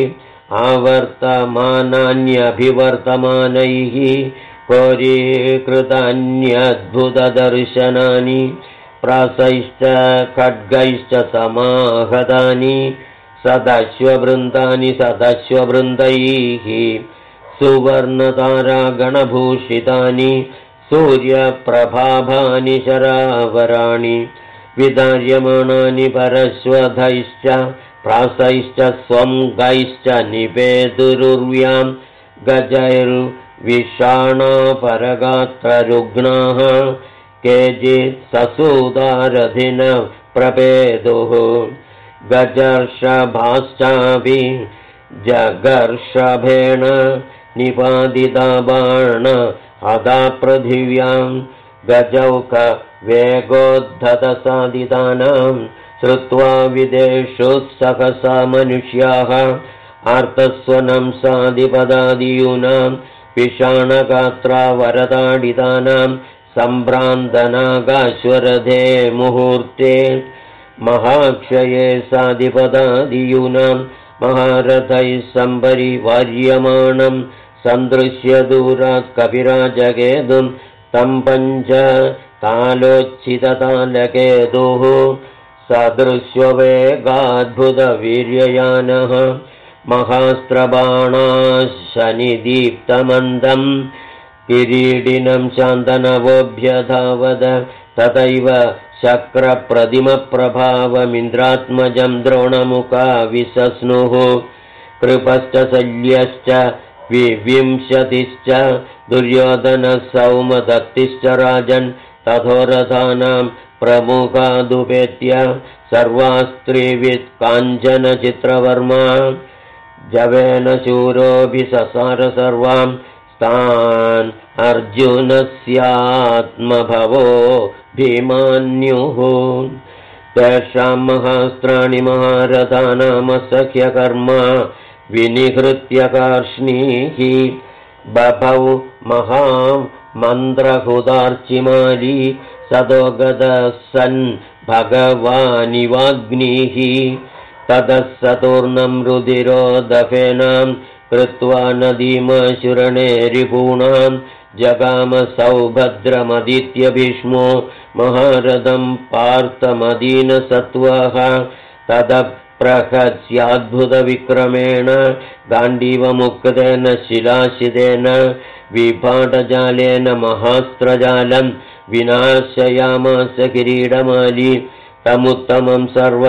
आवर्तमानान्यभिवर्तमानैः कोरीकृतान्यद्भुतदर्शनानि प्रासैश्च खड्गैश्च समाहतानि सदश्ववृन्दानि सदश्ववृन्दैः सुवर्णतारागणभूषितानि सूर्यप्रभाभानि शरावराणि विदार्यमाणानि परश्वधैश्च प्रासैश्च स्वं गैश्च निपेतुरुर्व्यां गजैर्विषाणापरगात्ररुग्णाः केचित् ससूदारथिन प्रपेदुः गजर्षभाश्चापि जगर्षभेण निपादिता बाण हता पृथिव्यां गजौक वेगोद्धतसादितानां श्रुत्वा विदेषु सहसा मनुष्याः आर्तस्वनं सादिपदादियूनां विषाणगात्रावरताडितानां सम्भ्रान्तनागाश्वरथे मुहूर्ते महाक्षये सादिपदादियूनां महारथैः सम्परिवार्यमाणं सन्दृश्य दूरात् कपिराजकेतुं तं पञ्च तालोच्छिततालकेतुः सदृश्यवेगाद्भुतवीर्ययानः महास्त्रबाणाशनिदीप्तमन्दं किरीडिनं शान्तनवोऽभ्यधावद तथैव शक्रप्रतिमप्रभावमिन्द्रात्मजं द्रोणमुखा विसस्नुः कृपश्च शल्यश्च विंशतिश्च दुर्योधनः सौमदत्तिश्च राजन् तथोरथानां प्रमुखादुपेत्य सर्वास्त्रिवित् काञ्चनचित्रवर्मा जवेन शूरोऽभिससार सर्वां तान् अर्जुनस्यात्मभवो भीमान्युः तेषां महास्त्राणि महारथानामसख्यकर्मा विनिहृत्य कार्ष्णीः बभौ महामन्त्रहुदार्चिमाली सदोगतः सन् भगवानिवाग्निः ततः सतूर्णं रुधिरोदफेनां कृत्वा नदीमशुरणे रिपूणां जगाम सौभद्रमदित्य भीष्मो महारथं पार्थमदीनसत्त्वः तदप्रहस्याद्भुतविक्रमेण गाण्डीवमुक्तेन शिलाशितेन विपाटजालेन महास्त्रजालं विनाशयामास किरीटमाली तमुत्तमं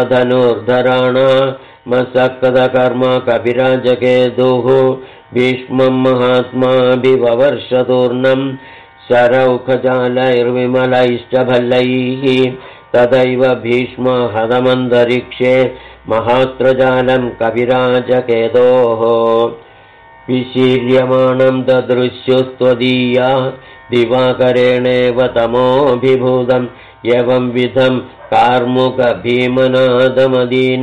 सर्वधनुर्धराणामसक्तकर्मा कपिराजकेतुः भीष्मं महात्माभिववर्षतूर्णं शरौखजालैर्विमलैश्च भल्लैः तथैव भीष्म हतमन्तरिक्षे महास्त्रजालं कपिराजकेतोः विशीर्यमाणं ददृश्युस्त्वदीया दिवाकरेणेव तमोऽभिभूतम् एवंविधं कार्मुकभीमनादमदीन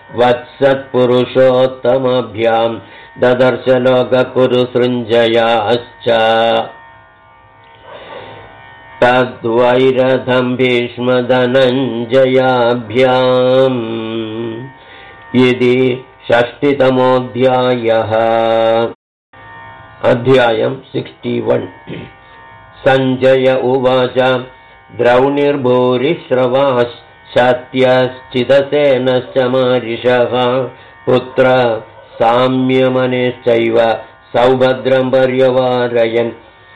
वत्सत्पुरुषोत्तमाभ्यां ददर्श लोककुरुसृञ्जयाश्च तद्वैरथं भीष्मधनञ्जयाभ्याम् इति 6तमोऽध्यायः। अध्यायं 61। सञ्जय उवाच द्रौणिर्भूरिश्रवाश्चात्यश्चिदसेनश्च मारिषः पुत्र साम्यमनेश्चैव सौभद्रं पर्यवारयन्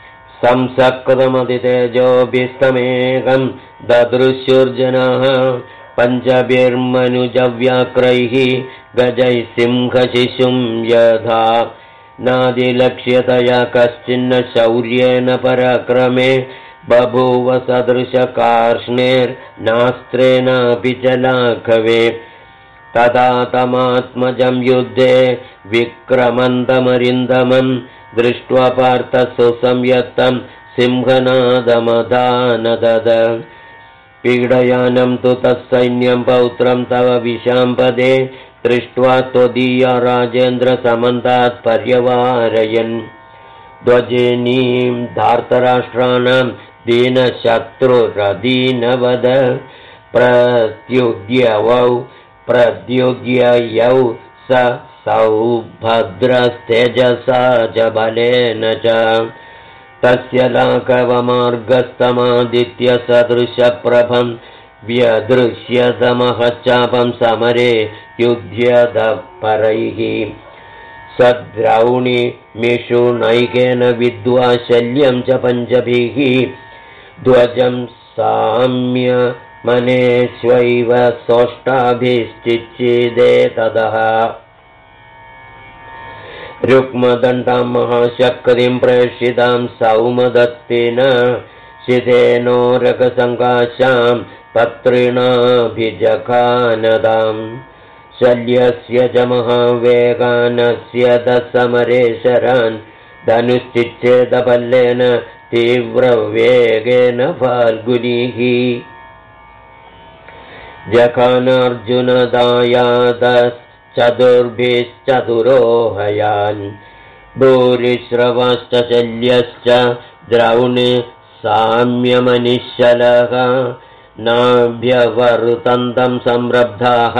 संसकृतमतितेजोभिस्तमेकं ददृश्युर्जनाः पञ्चभिर्मनुजव्याक्रैः गजैः सिंहशिशुं यथा नादिलक्ष्यतया कश्चिन्न शौर्येण पराक्रमे बभूव सदृशकार्ष्णेर्नास्त्रेणापि च लाघवे तदा तमात्मजं युद्धे विक्रमन्तमरिन्दमं दृष्ट्वा पार्थः सुसंयत्तं सिंहनादमदानदद पीडयानं तु तत्सैन्यं पौत्रं तव विशाम्पदे दृष्ट्वा त्वदीया राजेन्द्र समन्तात् पर्यवारयन् ध्वजिनीं धार्तराष्ट्राणां दीनशत्रुरदीनवद प्रद्युग्ययौ स सौभद्रस्तेजसा च बलेन च तस्य लाघवमार्गस्तमादित्यसदृशप्रभं व्यदृश्यतमहश्चापं समरे युध्यतः परैः सद्द्रौणिमिषुनैकेन विद्वा शल्यं च पञ्चभिः ध्वजं साम्यमनेष्वैव सोष्ठाभिश्चिच्चिदे ततः रुक्मदण्डां महाशक्तिं प्रेषितां सौमदत्तेन शितेनोरकसङ्काशां पत्रिणाभिजखानदाम् शल्यस्य च महावेगानस्य दसमरे शरान् धनुश्चिच्छेदपल्लेन तीव्रवेगेन फाल्गुनीः जखानार्जुनदायादश्चतुर्भिश्चतुरोहयान् भूरिश्रवश्च शल्यश्च द्रौणे साम्यमनिश्चलः नाभ्यवर्तन्तं संरब्धाः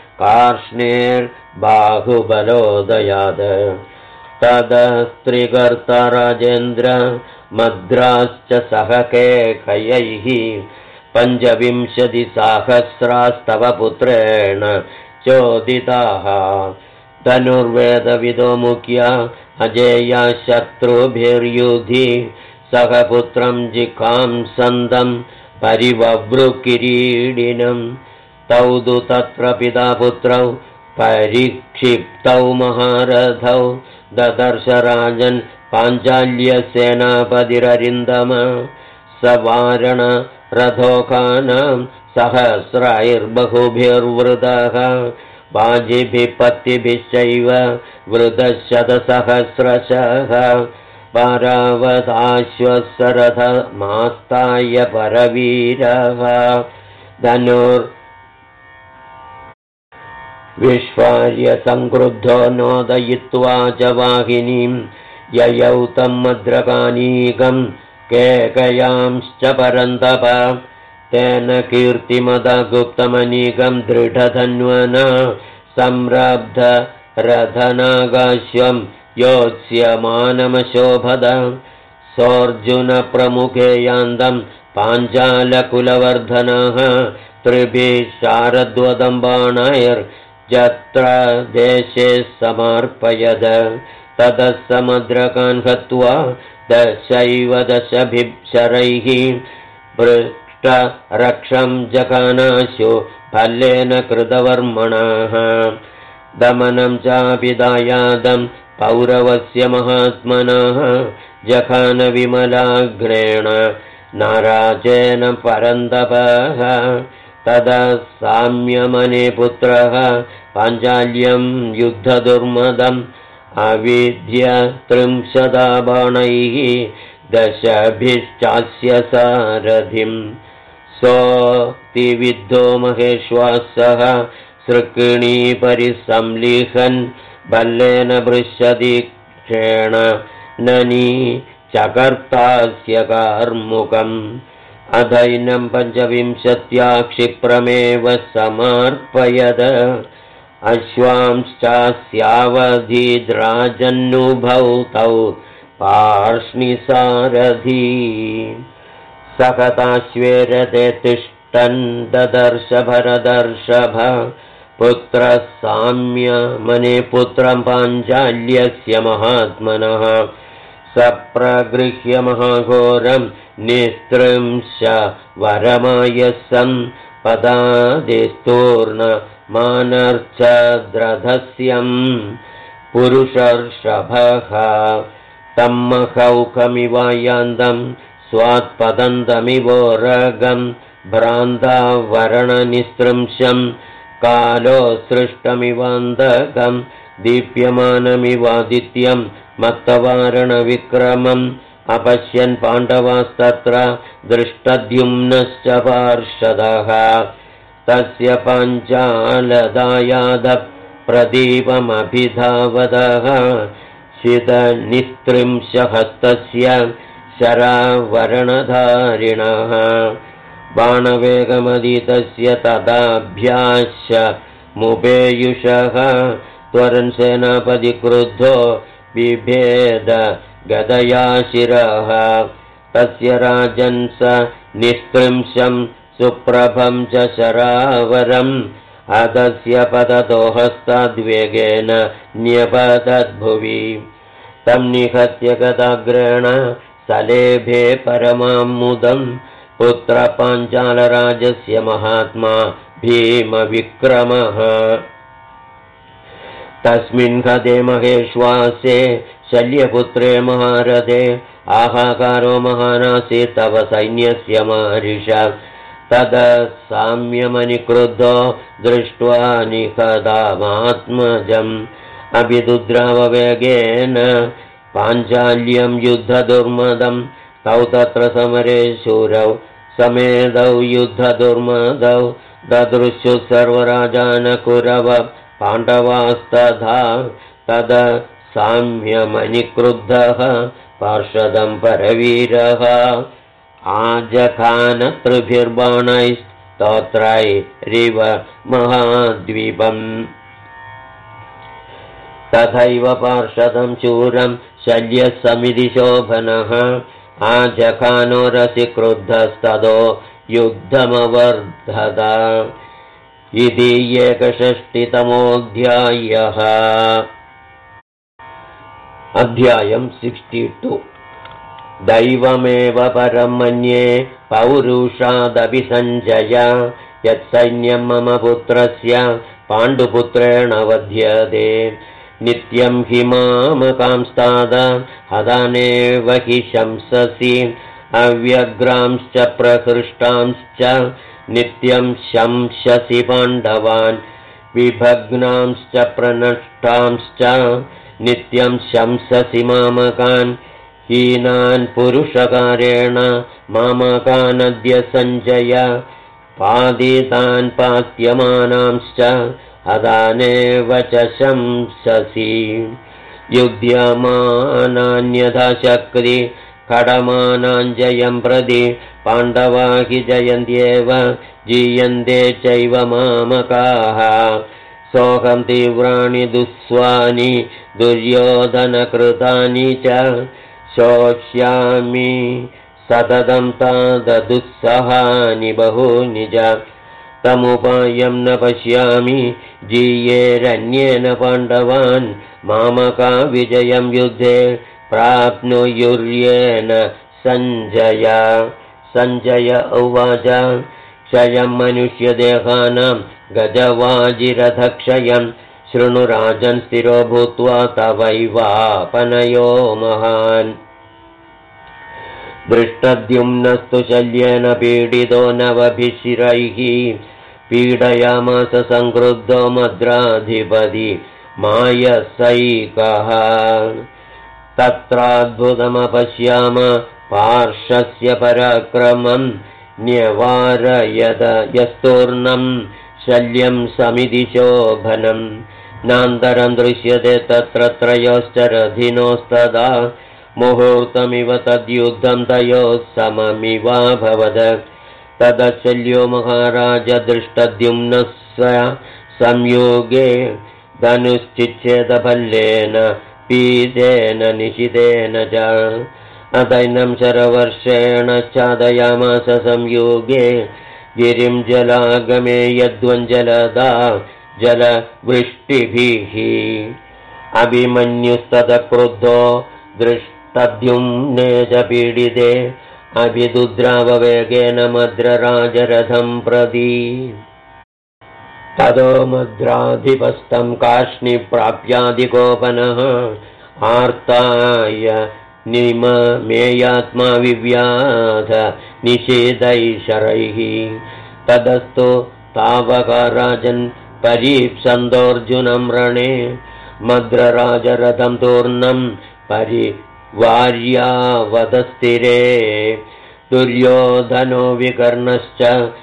कार्ष्णेर्बाहुबलोदयाद तदस्त्रिकर्ता राजेन्द्र मद्राश्च सहकेकयैः 25,000 पुत्रेण चोदिताः धनुर्वेदविदो मुख्या अजेया शत्रुभिर्युधि सह पुत्रं जिघांसन्दं परिवव्रुकिरीडिनं तौ तु तत्र पिता पुत्रौ परिक्षिप्तौ महारथौ ददर्श राजन् पाञ्चाल्यसेनापतिररिन्दम सवारण रथोकानां सहस्रैर्बहुभिर्वृतः बाजिभिः पत्तिभिश्चैव वृतशतसहस्रशः पारावताश्वसरथमास्ताय परवीरः धनुर्विस्फार्य संक्रुद्धो नोदयित्वा च वाहिनीं ययौ तं मद्रकानीकं केकयांश्च परन्तप तेन कीर्तिमदगुप्तमनीकं दृढधन्वना संरब्ध रथनागाश्वं योत्स्यमानमशोभद सोऽर्जुनप्रमुखे यान्दं पाञ्चालकुलवर्धनः त्रिभिः शारद्वदं बाणैर्जत्र देशे समार्पयद ततः समद्रकान् हत्वा दशैव दशभिः पृष्ठरक्षं जघानाशु फल्लेन कृतवर्मणः दमनं चापि दायादं पौरवस्य महात्मनः जघान विमलाग्रेण नाराजेन परन्तपः तदा साम्यमने पुत्रः पाञ्चाल्यं युद्धदुर्मदम् अविद्य 30 बाणैः दशभिश्चास्य सारथिं सोऽतिविद्धो महेश्वासः सृकिणी परिसंलिहन् बल्लेन भृशदीक्षेण ननी चकर्तास्य कार्मुकम् अधैनं 25 क्षिप्रमेव समार्पयद अश्वांश्चास्यावधिद्राजन्नुभौ तौ पार्ष्णिसारथी सकताश्वेरते तिष्ठन् ददर्श भरदर्षभ पुत्रः साम्यमने पुत्रं पाञ्चाल्यस्य महात्मनः सप्रगृह्य महाघोरं निस्त्रिंश वरमायसं पदादिस्तूर्ण मानर्चद्रधस्यं पुरुषर्षभः तम्महौखमिवायान्दं स्वात्पतन्तमिवोरगं भ्रान्तावरणनिस्त्रिंशं कालो सृष्टमिवान्दकं दीप्यमानमिवादित्यं मत्तवारणविक्रमम् अपश्यन् पाण्डवास्तत्र दृष्टद्युम्नश्च पार्षदः तस्य पाञ्चालदायादप्रदीपमभिधावदः शितनिस्त्रिंशहस्तस्य शरावरणधारिणः बाणवेगमदितस्य तदाभ्याश्च मुपेयुषः त्वरन् सेनापति क्रुद्धो बिभेद गदया शिरः तस्य राजन् स निस्त्रिंशं सुप्रभं च शरावरम् अधस्य पततो हस्ताद्वेगेन न्यपतद्भुवि तं निहत्य गदाग्रेण सलेभे परमां मुदं पुत्रपाञ्चालराजस्य महात्मा भीमविक्रमः तस्मिन् हते महेश्वासे शल्यपुत्रे महारथे आहाकारो महानासीत् तव सैन्यस्य मारिष तदा साम्यमनिक्रुद्धो दृष्ट्वा निहतामात्मजम् अभिदुद्राववेगेन पाञ्चाल्यं युद्धदुर्मदं तौ तत्र समरे शूरौ समेदौ युद्धदुर्मदौ ददृशुः सर्वराजानकुरव पाण्डवास्तथा तदा साम्यमनिक्रुद्धः पार्षदं परवीरः आजखान त्रिभिर्बाणैस्तोत्रैरिव महाद्वीपम् तथैव पार्षदं शूरं शल्यसमिति शोभनः आजखानो रसि क्रुद्धस्ततो युद्धमवर्धत इति 61तमोऽध्यायः। अध्यायम् 62। दैवमेव परं मन्ये पौरुषादपि सञ्जय यत्सैन्यं मम पुत्रस्य पाण्डुपुत्रेण वध्यते। नित्यं हि मामकांस्ताद हदानेव हि शंससि अव्यग्रांश्च प्रहृष्टांश्च नित्यं शंससि पाण्डवान् विभग्नांश्च प्रनष्टांश्च नित्यं शंससि मामकान् हीनान् पुरुषकारेण मामकानद्य सञ्जय पादितान् पात्यमानांश्च हदानेव च शंससि युध्यमानान्यथा शक्ति खडमानाञ्जयं प्रति पाण्डवा हि जयन्त्येव जीयन्ते चैव मामकाः सोऽहं तीव्राणि दुःस्वानि दुर्योधनकृतानि च शोष्यामि सततं तादुःसहानि बहूनि च तमुपायं न पश्यामि जीयेरन्येन पाण्डवान् मामका विजयं युद्धे प्राप्नुयुर्येन सञ्जय। सञ्जय उवाच क्षयं मनुष्यदेहानां गजवाजिरथक्षयं शृणु राजन् स्थिरो भूत्वा तवैवापनयो महान्। दृष्टद्युम्नस्तु शल्येन पीडितो नवभिशिरैः पीडयामास संक्रुद्धो मद्राधिपति मायसैकः तत्राद्भुतमपश्याम पार्श्वस्य पराक्रमं न्यवारयद यस्तूर्णं शल्यं समिति शोभनं नान्तरं दृश्यते तत्र त्रयोश्च रथिनोस्तदा मुहूर्तमिव तद्युद्धं तयोः सममिवाभवद तदा शल्यो महाराज दृष्टद्युम्नस्य संयोगे धनुश्चिच्छेदभल्लेन पीतेन निशितेन च अदैनं शरवर्षेण चादयामास संयोगे गिरिं जलागमे यद्वञ्जलदा जलवृष्टिभिः अभिमन्युस्ततक्रुद्धो दृष्टद्युम्ने च पीडिते अभिदुद्राववेगेन मद्रराजरथं प्रति ततो मद्राधिपस्तं कार्ष्णिप्राप्यादिकोपनः आर्ताय निममेयात्मा विव्याध निषेधैशरैः तदस्तु तावकराजन् परीप्सन्दोऽर्जुनं रणे मद्रराजरथं तूर्णं परिवार्यावदस्थिरे दुर्योधनो विकर्णश्च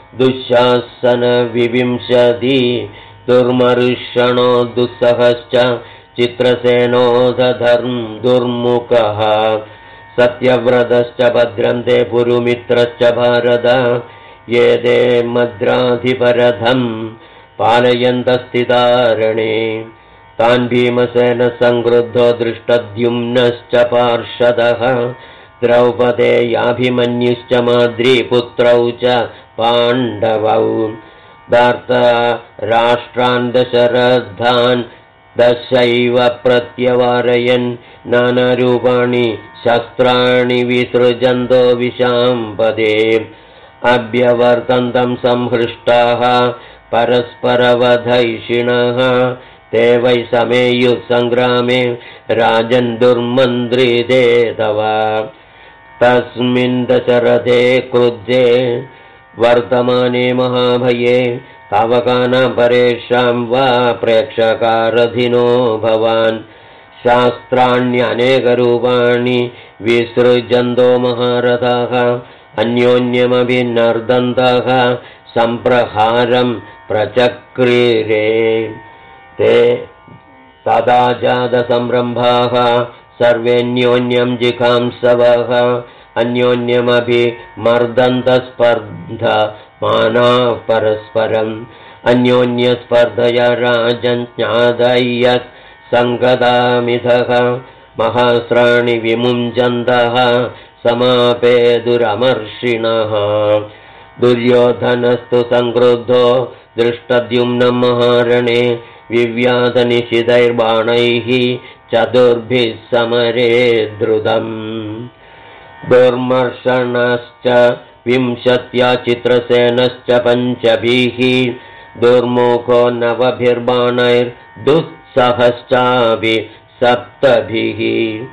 दुःशासनविविंशति दुर्मर्षणो दुःसहश्च चित्रसेनो दुर्मुखः सत्यव्रतश्च भद्रन्ते पुरुमित्रश्च भारत ये ते मद्राधिपरथं पालयन्तस्थितारणे तान् भीमसेन संक्रुद्धो दृष्टद्युम्नश्च पार्षदः द्रौपदेयाभिमन्युश्च माद्रीपुत्रौ च पाण्डवौ धार्तराष्ट्रान् दशरथान् दशैव प्रत्यवारयन् नानारूपाणि शस्त्राणि विसृजन्तो विशाम्पदे अभ्यवर्तन्तं संहृष्टाः परस्परवधैषिणः ते वै समेयुः सङ्ग्रामे राजन् दुर्मन्त्रिते तव तस्मिन् दशरथे क्रुद्धे वर्तमाने महाभये तावकानां परेषां वा प्रेक्षकारधिनो भवान् शास्त्राण्यनेकरूपाणि विसृजन्तो महारथाः अन्योन्यमभिनर्दन्तः सम्प्रहारं प्रचक्रिरे ते तदा जातसंरम्भाः सर्वेऽन्योन्यं जिघांसवः अन्योन्यमभिमर्दन्तस्पर्धमानाः परस्परम् अन्योन्यस्पर्धया राजञ्ज्ञादयत् सङ्गदामिधः महास्राणि विमुञ्चन्तः समापेदुरमर्षिणः दुर्योधनस्तु संक्रुद्धो दृष्टद्युम्नं महारणे विव्याधनिशितैर्बाणैः चतुर्भिः समरे द्रुतम् दुर्मर्षणश्च 50 चित्रसेनश्च 5 दुर्मुखो 9 7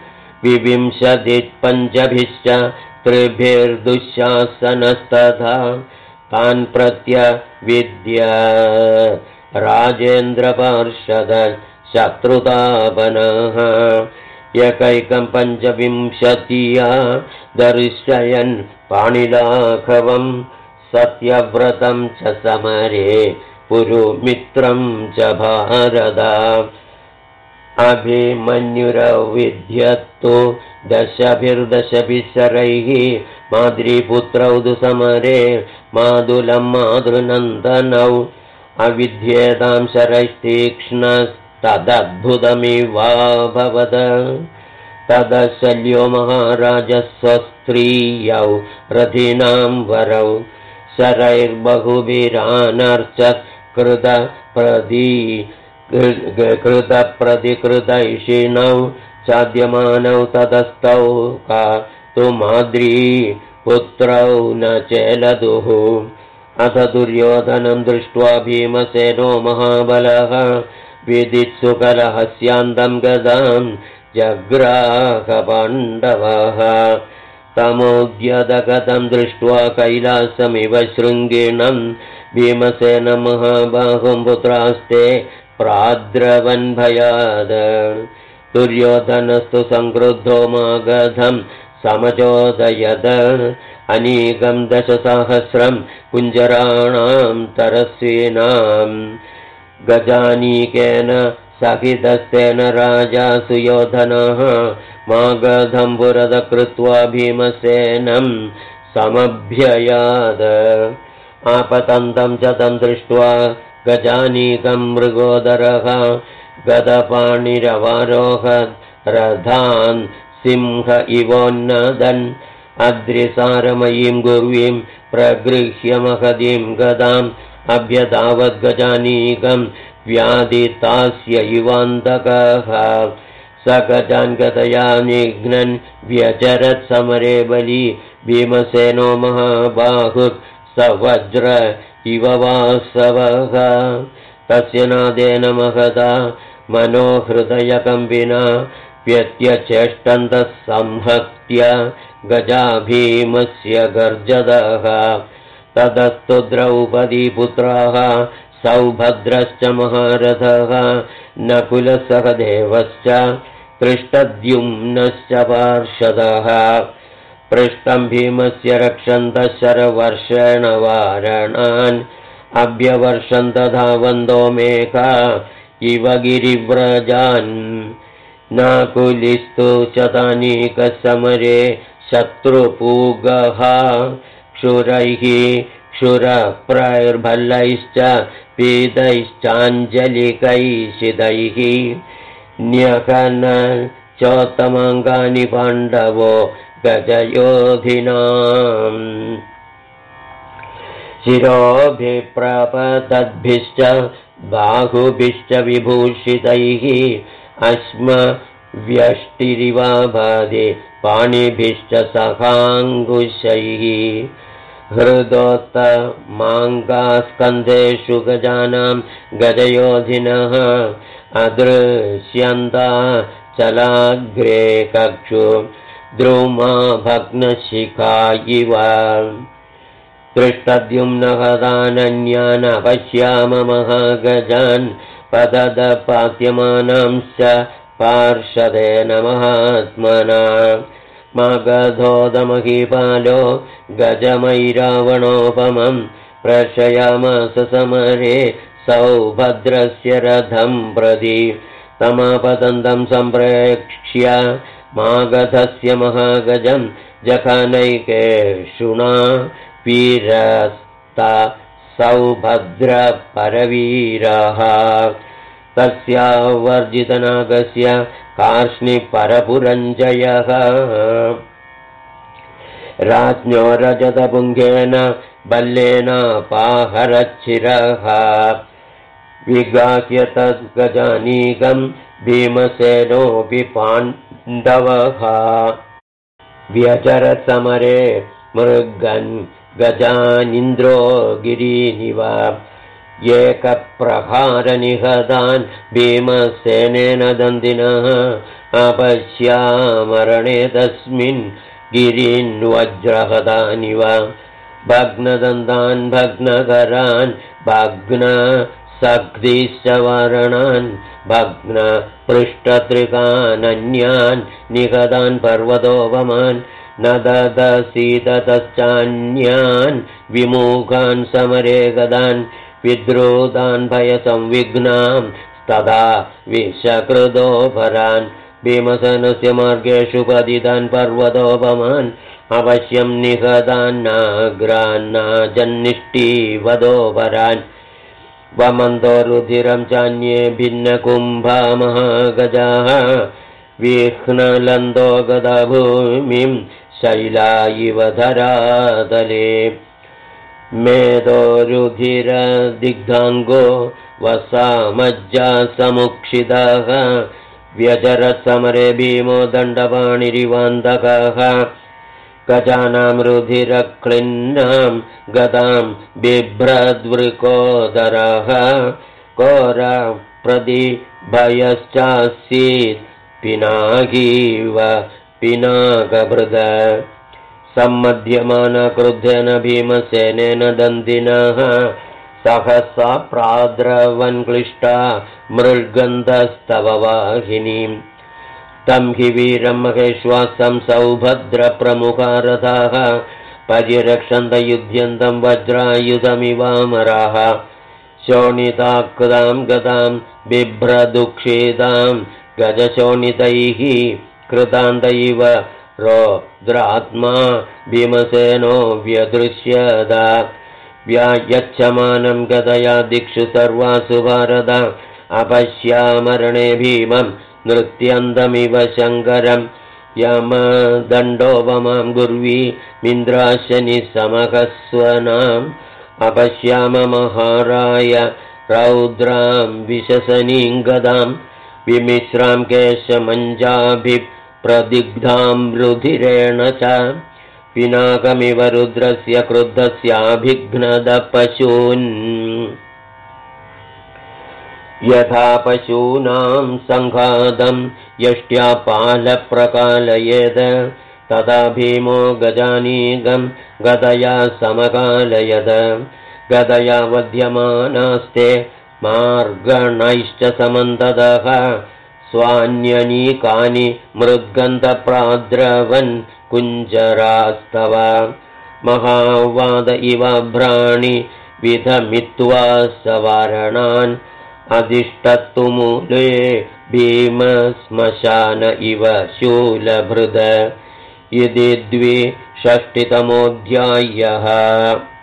विविंशतिः 5 दुःशासनस्तथा तान् प्रत्यविद्य राजेन्द्रपार्षद शत्रुतापनः एकैकं 25 दर्शयन् पाणिलाघवं सत्यव्रतं च समरे पुरुमित्रं च भारत अभिमन्युरविध्यत्तु 10 शरैः माद्रीपुत्रौ तु समरे मादुलं मातृनन्दनौ अविध्येतां शरैस्तीक्ष्णस्तदद्भुतमिवाभवत् तदशल्यो महाराजः स्वस्त्रियौ रथीनां वरौ शरैर्बहुभिरानर्चत् कृतप्रतिकृतैषिणौ चाद्यमानौ ततस्तौ का तु माद्री पुत्रौ न चेलदुः अथ दुर्योधनं दृष्ट्वा भीमसेनो महाबलः विदित्सुकलहस्यान्तं गदां जग्राहपाण्डवः तमोद्यतगतं दृष्ट्वा कैलासमिव शृङ्गिणं भीमसेन महाबाहुं पुत्रास्ते प्राद्रवन् भयाद दुर्योधनस्तु संक्रुद्धो मागधं समचोदयद अनीकं 10,000 कुञ्जराणां तरस्विनां गजानीकेन सहितस्तेन राजा सुयोधनः मागधं पुरतः कृत्वा भीमसेनं समभ्ययाद आपतन्तं च तं दृष्ट्वा गजानीकं मृगोदरः गदपाणिरवारोहत् रथान् सिंह इवोन्नदन् अद्रिसारमयीं गुर्वीं प्रगृह्य महतीं गदाम् अभ्यधावद्गजानीकं व्याधितास्य इवान्तकः स गजान् गदया निघ्नन् व्यचरत् समरे बली भीमसेनो महाबाहुः स वज्र इव वासवः तस्य नादेन महता मनोहृदयकम्पिना व्यत्यचेष्टन्तः संहत्य गजा भीमस्य गर्जदः तदस्तु द्रौपदीपुत्राः सौभद्रश्च महारथः नकुलसहदेवश्च दृष्टद्युम्नश्च पार्षदः पृष्ठं भीमस्य रक्षन्तः शरवर्षेण वारणान् अभ्यवर्षन्त धावन्तो मेघा इव गिरिव्रजान् नाकुलिस्तु शतानीकसमरे शत्रुपूगः क्षुरैः क्षुरप्रैर्भल्लैश्च पीतैश्चाञ्जलिकैशिदैः न्यकन चोत्तमाङ्गानि पाण्डवो गजयोधिनाम् शिरोभिप्रपतद्भिश्च बाहुभिश्च विभूषितैः अश्मव्यष्टिरिवाभादे पाणिभिश्च सखाङ्कुशैः हृदोत्तमाङ्गास्कन्धेषु गजानां गजयोधिनः अदृश्यन्ता चलाग्रे कक्षु द्रुमा भग्नशिखा इव दृष्टद्युम्नः दानन्यान् अपश्याम महागजान् पतदपात्यमानांश्च पार्षदेन महात्मना मगधोदमहीपालो गजमैरावणोपमं प्रशयामास समरे सौभद्रस्य रथं प्रति तमापतन्तं सम्प्रेक्ष्य मागधस्य महागजं जखानैकेषुणा वीरस्ता सौभद्रपरवीरः तस्यावर्जितनागस्य कार्ष्णिपरपुरञ्जयः राज्ञो रजतपुङ्गेन बल्लेन पाहरच्छिरः विगाह्य तद्गजानीकं भीमसेनोऽपि पाण्डवः व्यचरत्समरे मृगन् गजानिन्द्रो गिरीनिव एकप्रहारनिहतान् भीमसेनेन दन्दिनः अपश्यामरणे तस्मिन् गिरीन्वज्रहतानिव भग्नदन्तान् भग्नकरान् भग्नसक्तिश्च वर्णान् भग्नपृष्ठत्रिकानन्यान् निहतान् पर्वतोपमान् न ददसीततश्चान्यान् विमुखान् समरे गदान् विद्रोतान् भयसंविघ्नां तदा विषकृतोपरान् भीमसेनस्य मार्गेषु पतितान् पर्वतोपमान् अवश्यं निहतान्नाग्रान्नाजन्निष्टिवदोपरान् वमन्तो रुधिरं चान्ये भिन्नकुम्भा महागजाः विह्नलन्तो गतभूमिं शैला इव धरातले मेदो रुधिरदिग्धाङ्गो वसामज्जा समुक्षितः व्यचरत्समरे भीमो दण्डपाणिरिवान्तकः गजानां रुधिरक्लिन्नां गदां बिभ्रद्वृकोदरः कोरा प्रतिभयश्चासीत् पिनाकीव पिनाकभृद सम्मध्यमान क्रुद्धेन भीमसेनेन दन्दिनः सहसा प्राद्रवन् क्लिष्टा मृल्गन्धस्तव वाहिनीम् तं हि वीरं महेश्वासं सौभद्रप्रमुखारथाः परिरक्षन्त युध्यन्तं वज्रायुधमिवामराः शोणिताकृतां गतां बिभ्रदुक्षितां गजशोणितैः कृतान्तैव रौद्रात्मा भीमसेनो व्यदृश्यत व्यायच्छमानं गदया दिक्षु सर्वासु भारत अपश्यामरणे भीमं नृत्यन्तमिव शङ्करं यमदण्डोपमां गुर्वी मिन्द्राशनिसमकस्वनाम् अपश्याम महाराय रौद्रां विशसनीं गदां विमिश्रां केशमञ्जाभिप्रदिग्धां रुधिरेण च पिनाकमिव रुद्रस्य क्रुद्धस्याभिघ्नदपशून् यथा पशूनां सङ्घातं यष्ट्या पालप्रकालयेत् तथा भीमो गजानीकं गदया समकालयत् गदया वध्यमानास्ते मार्गणैश्च समन्ततः स्वान्यनीकानि मृद्गन्धप्राद्रवन् कुञ्जरास्तव महावाद इव भ्राणि विधमित्वा सवारणान् अधिष्ठत्तुमूले भीमश्मशान इव शूलभृद इति 2षष्टितमोऽध्यायः।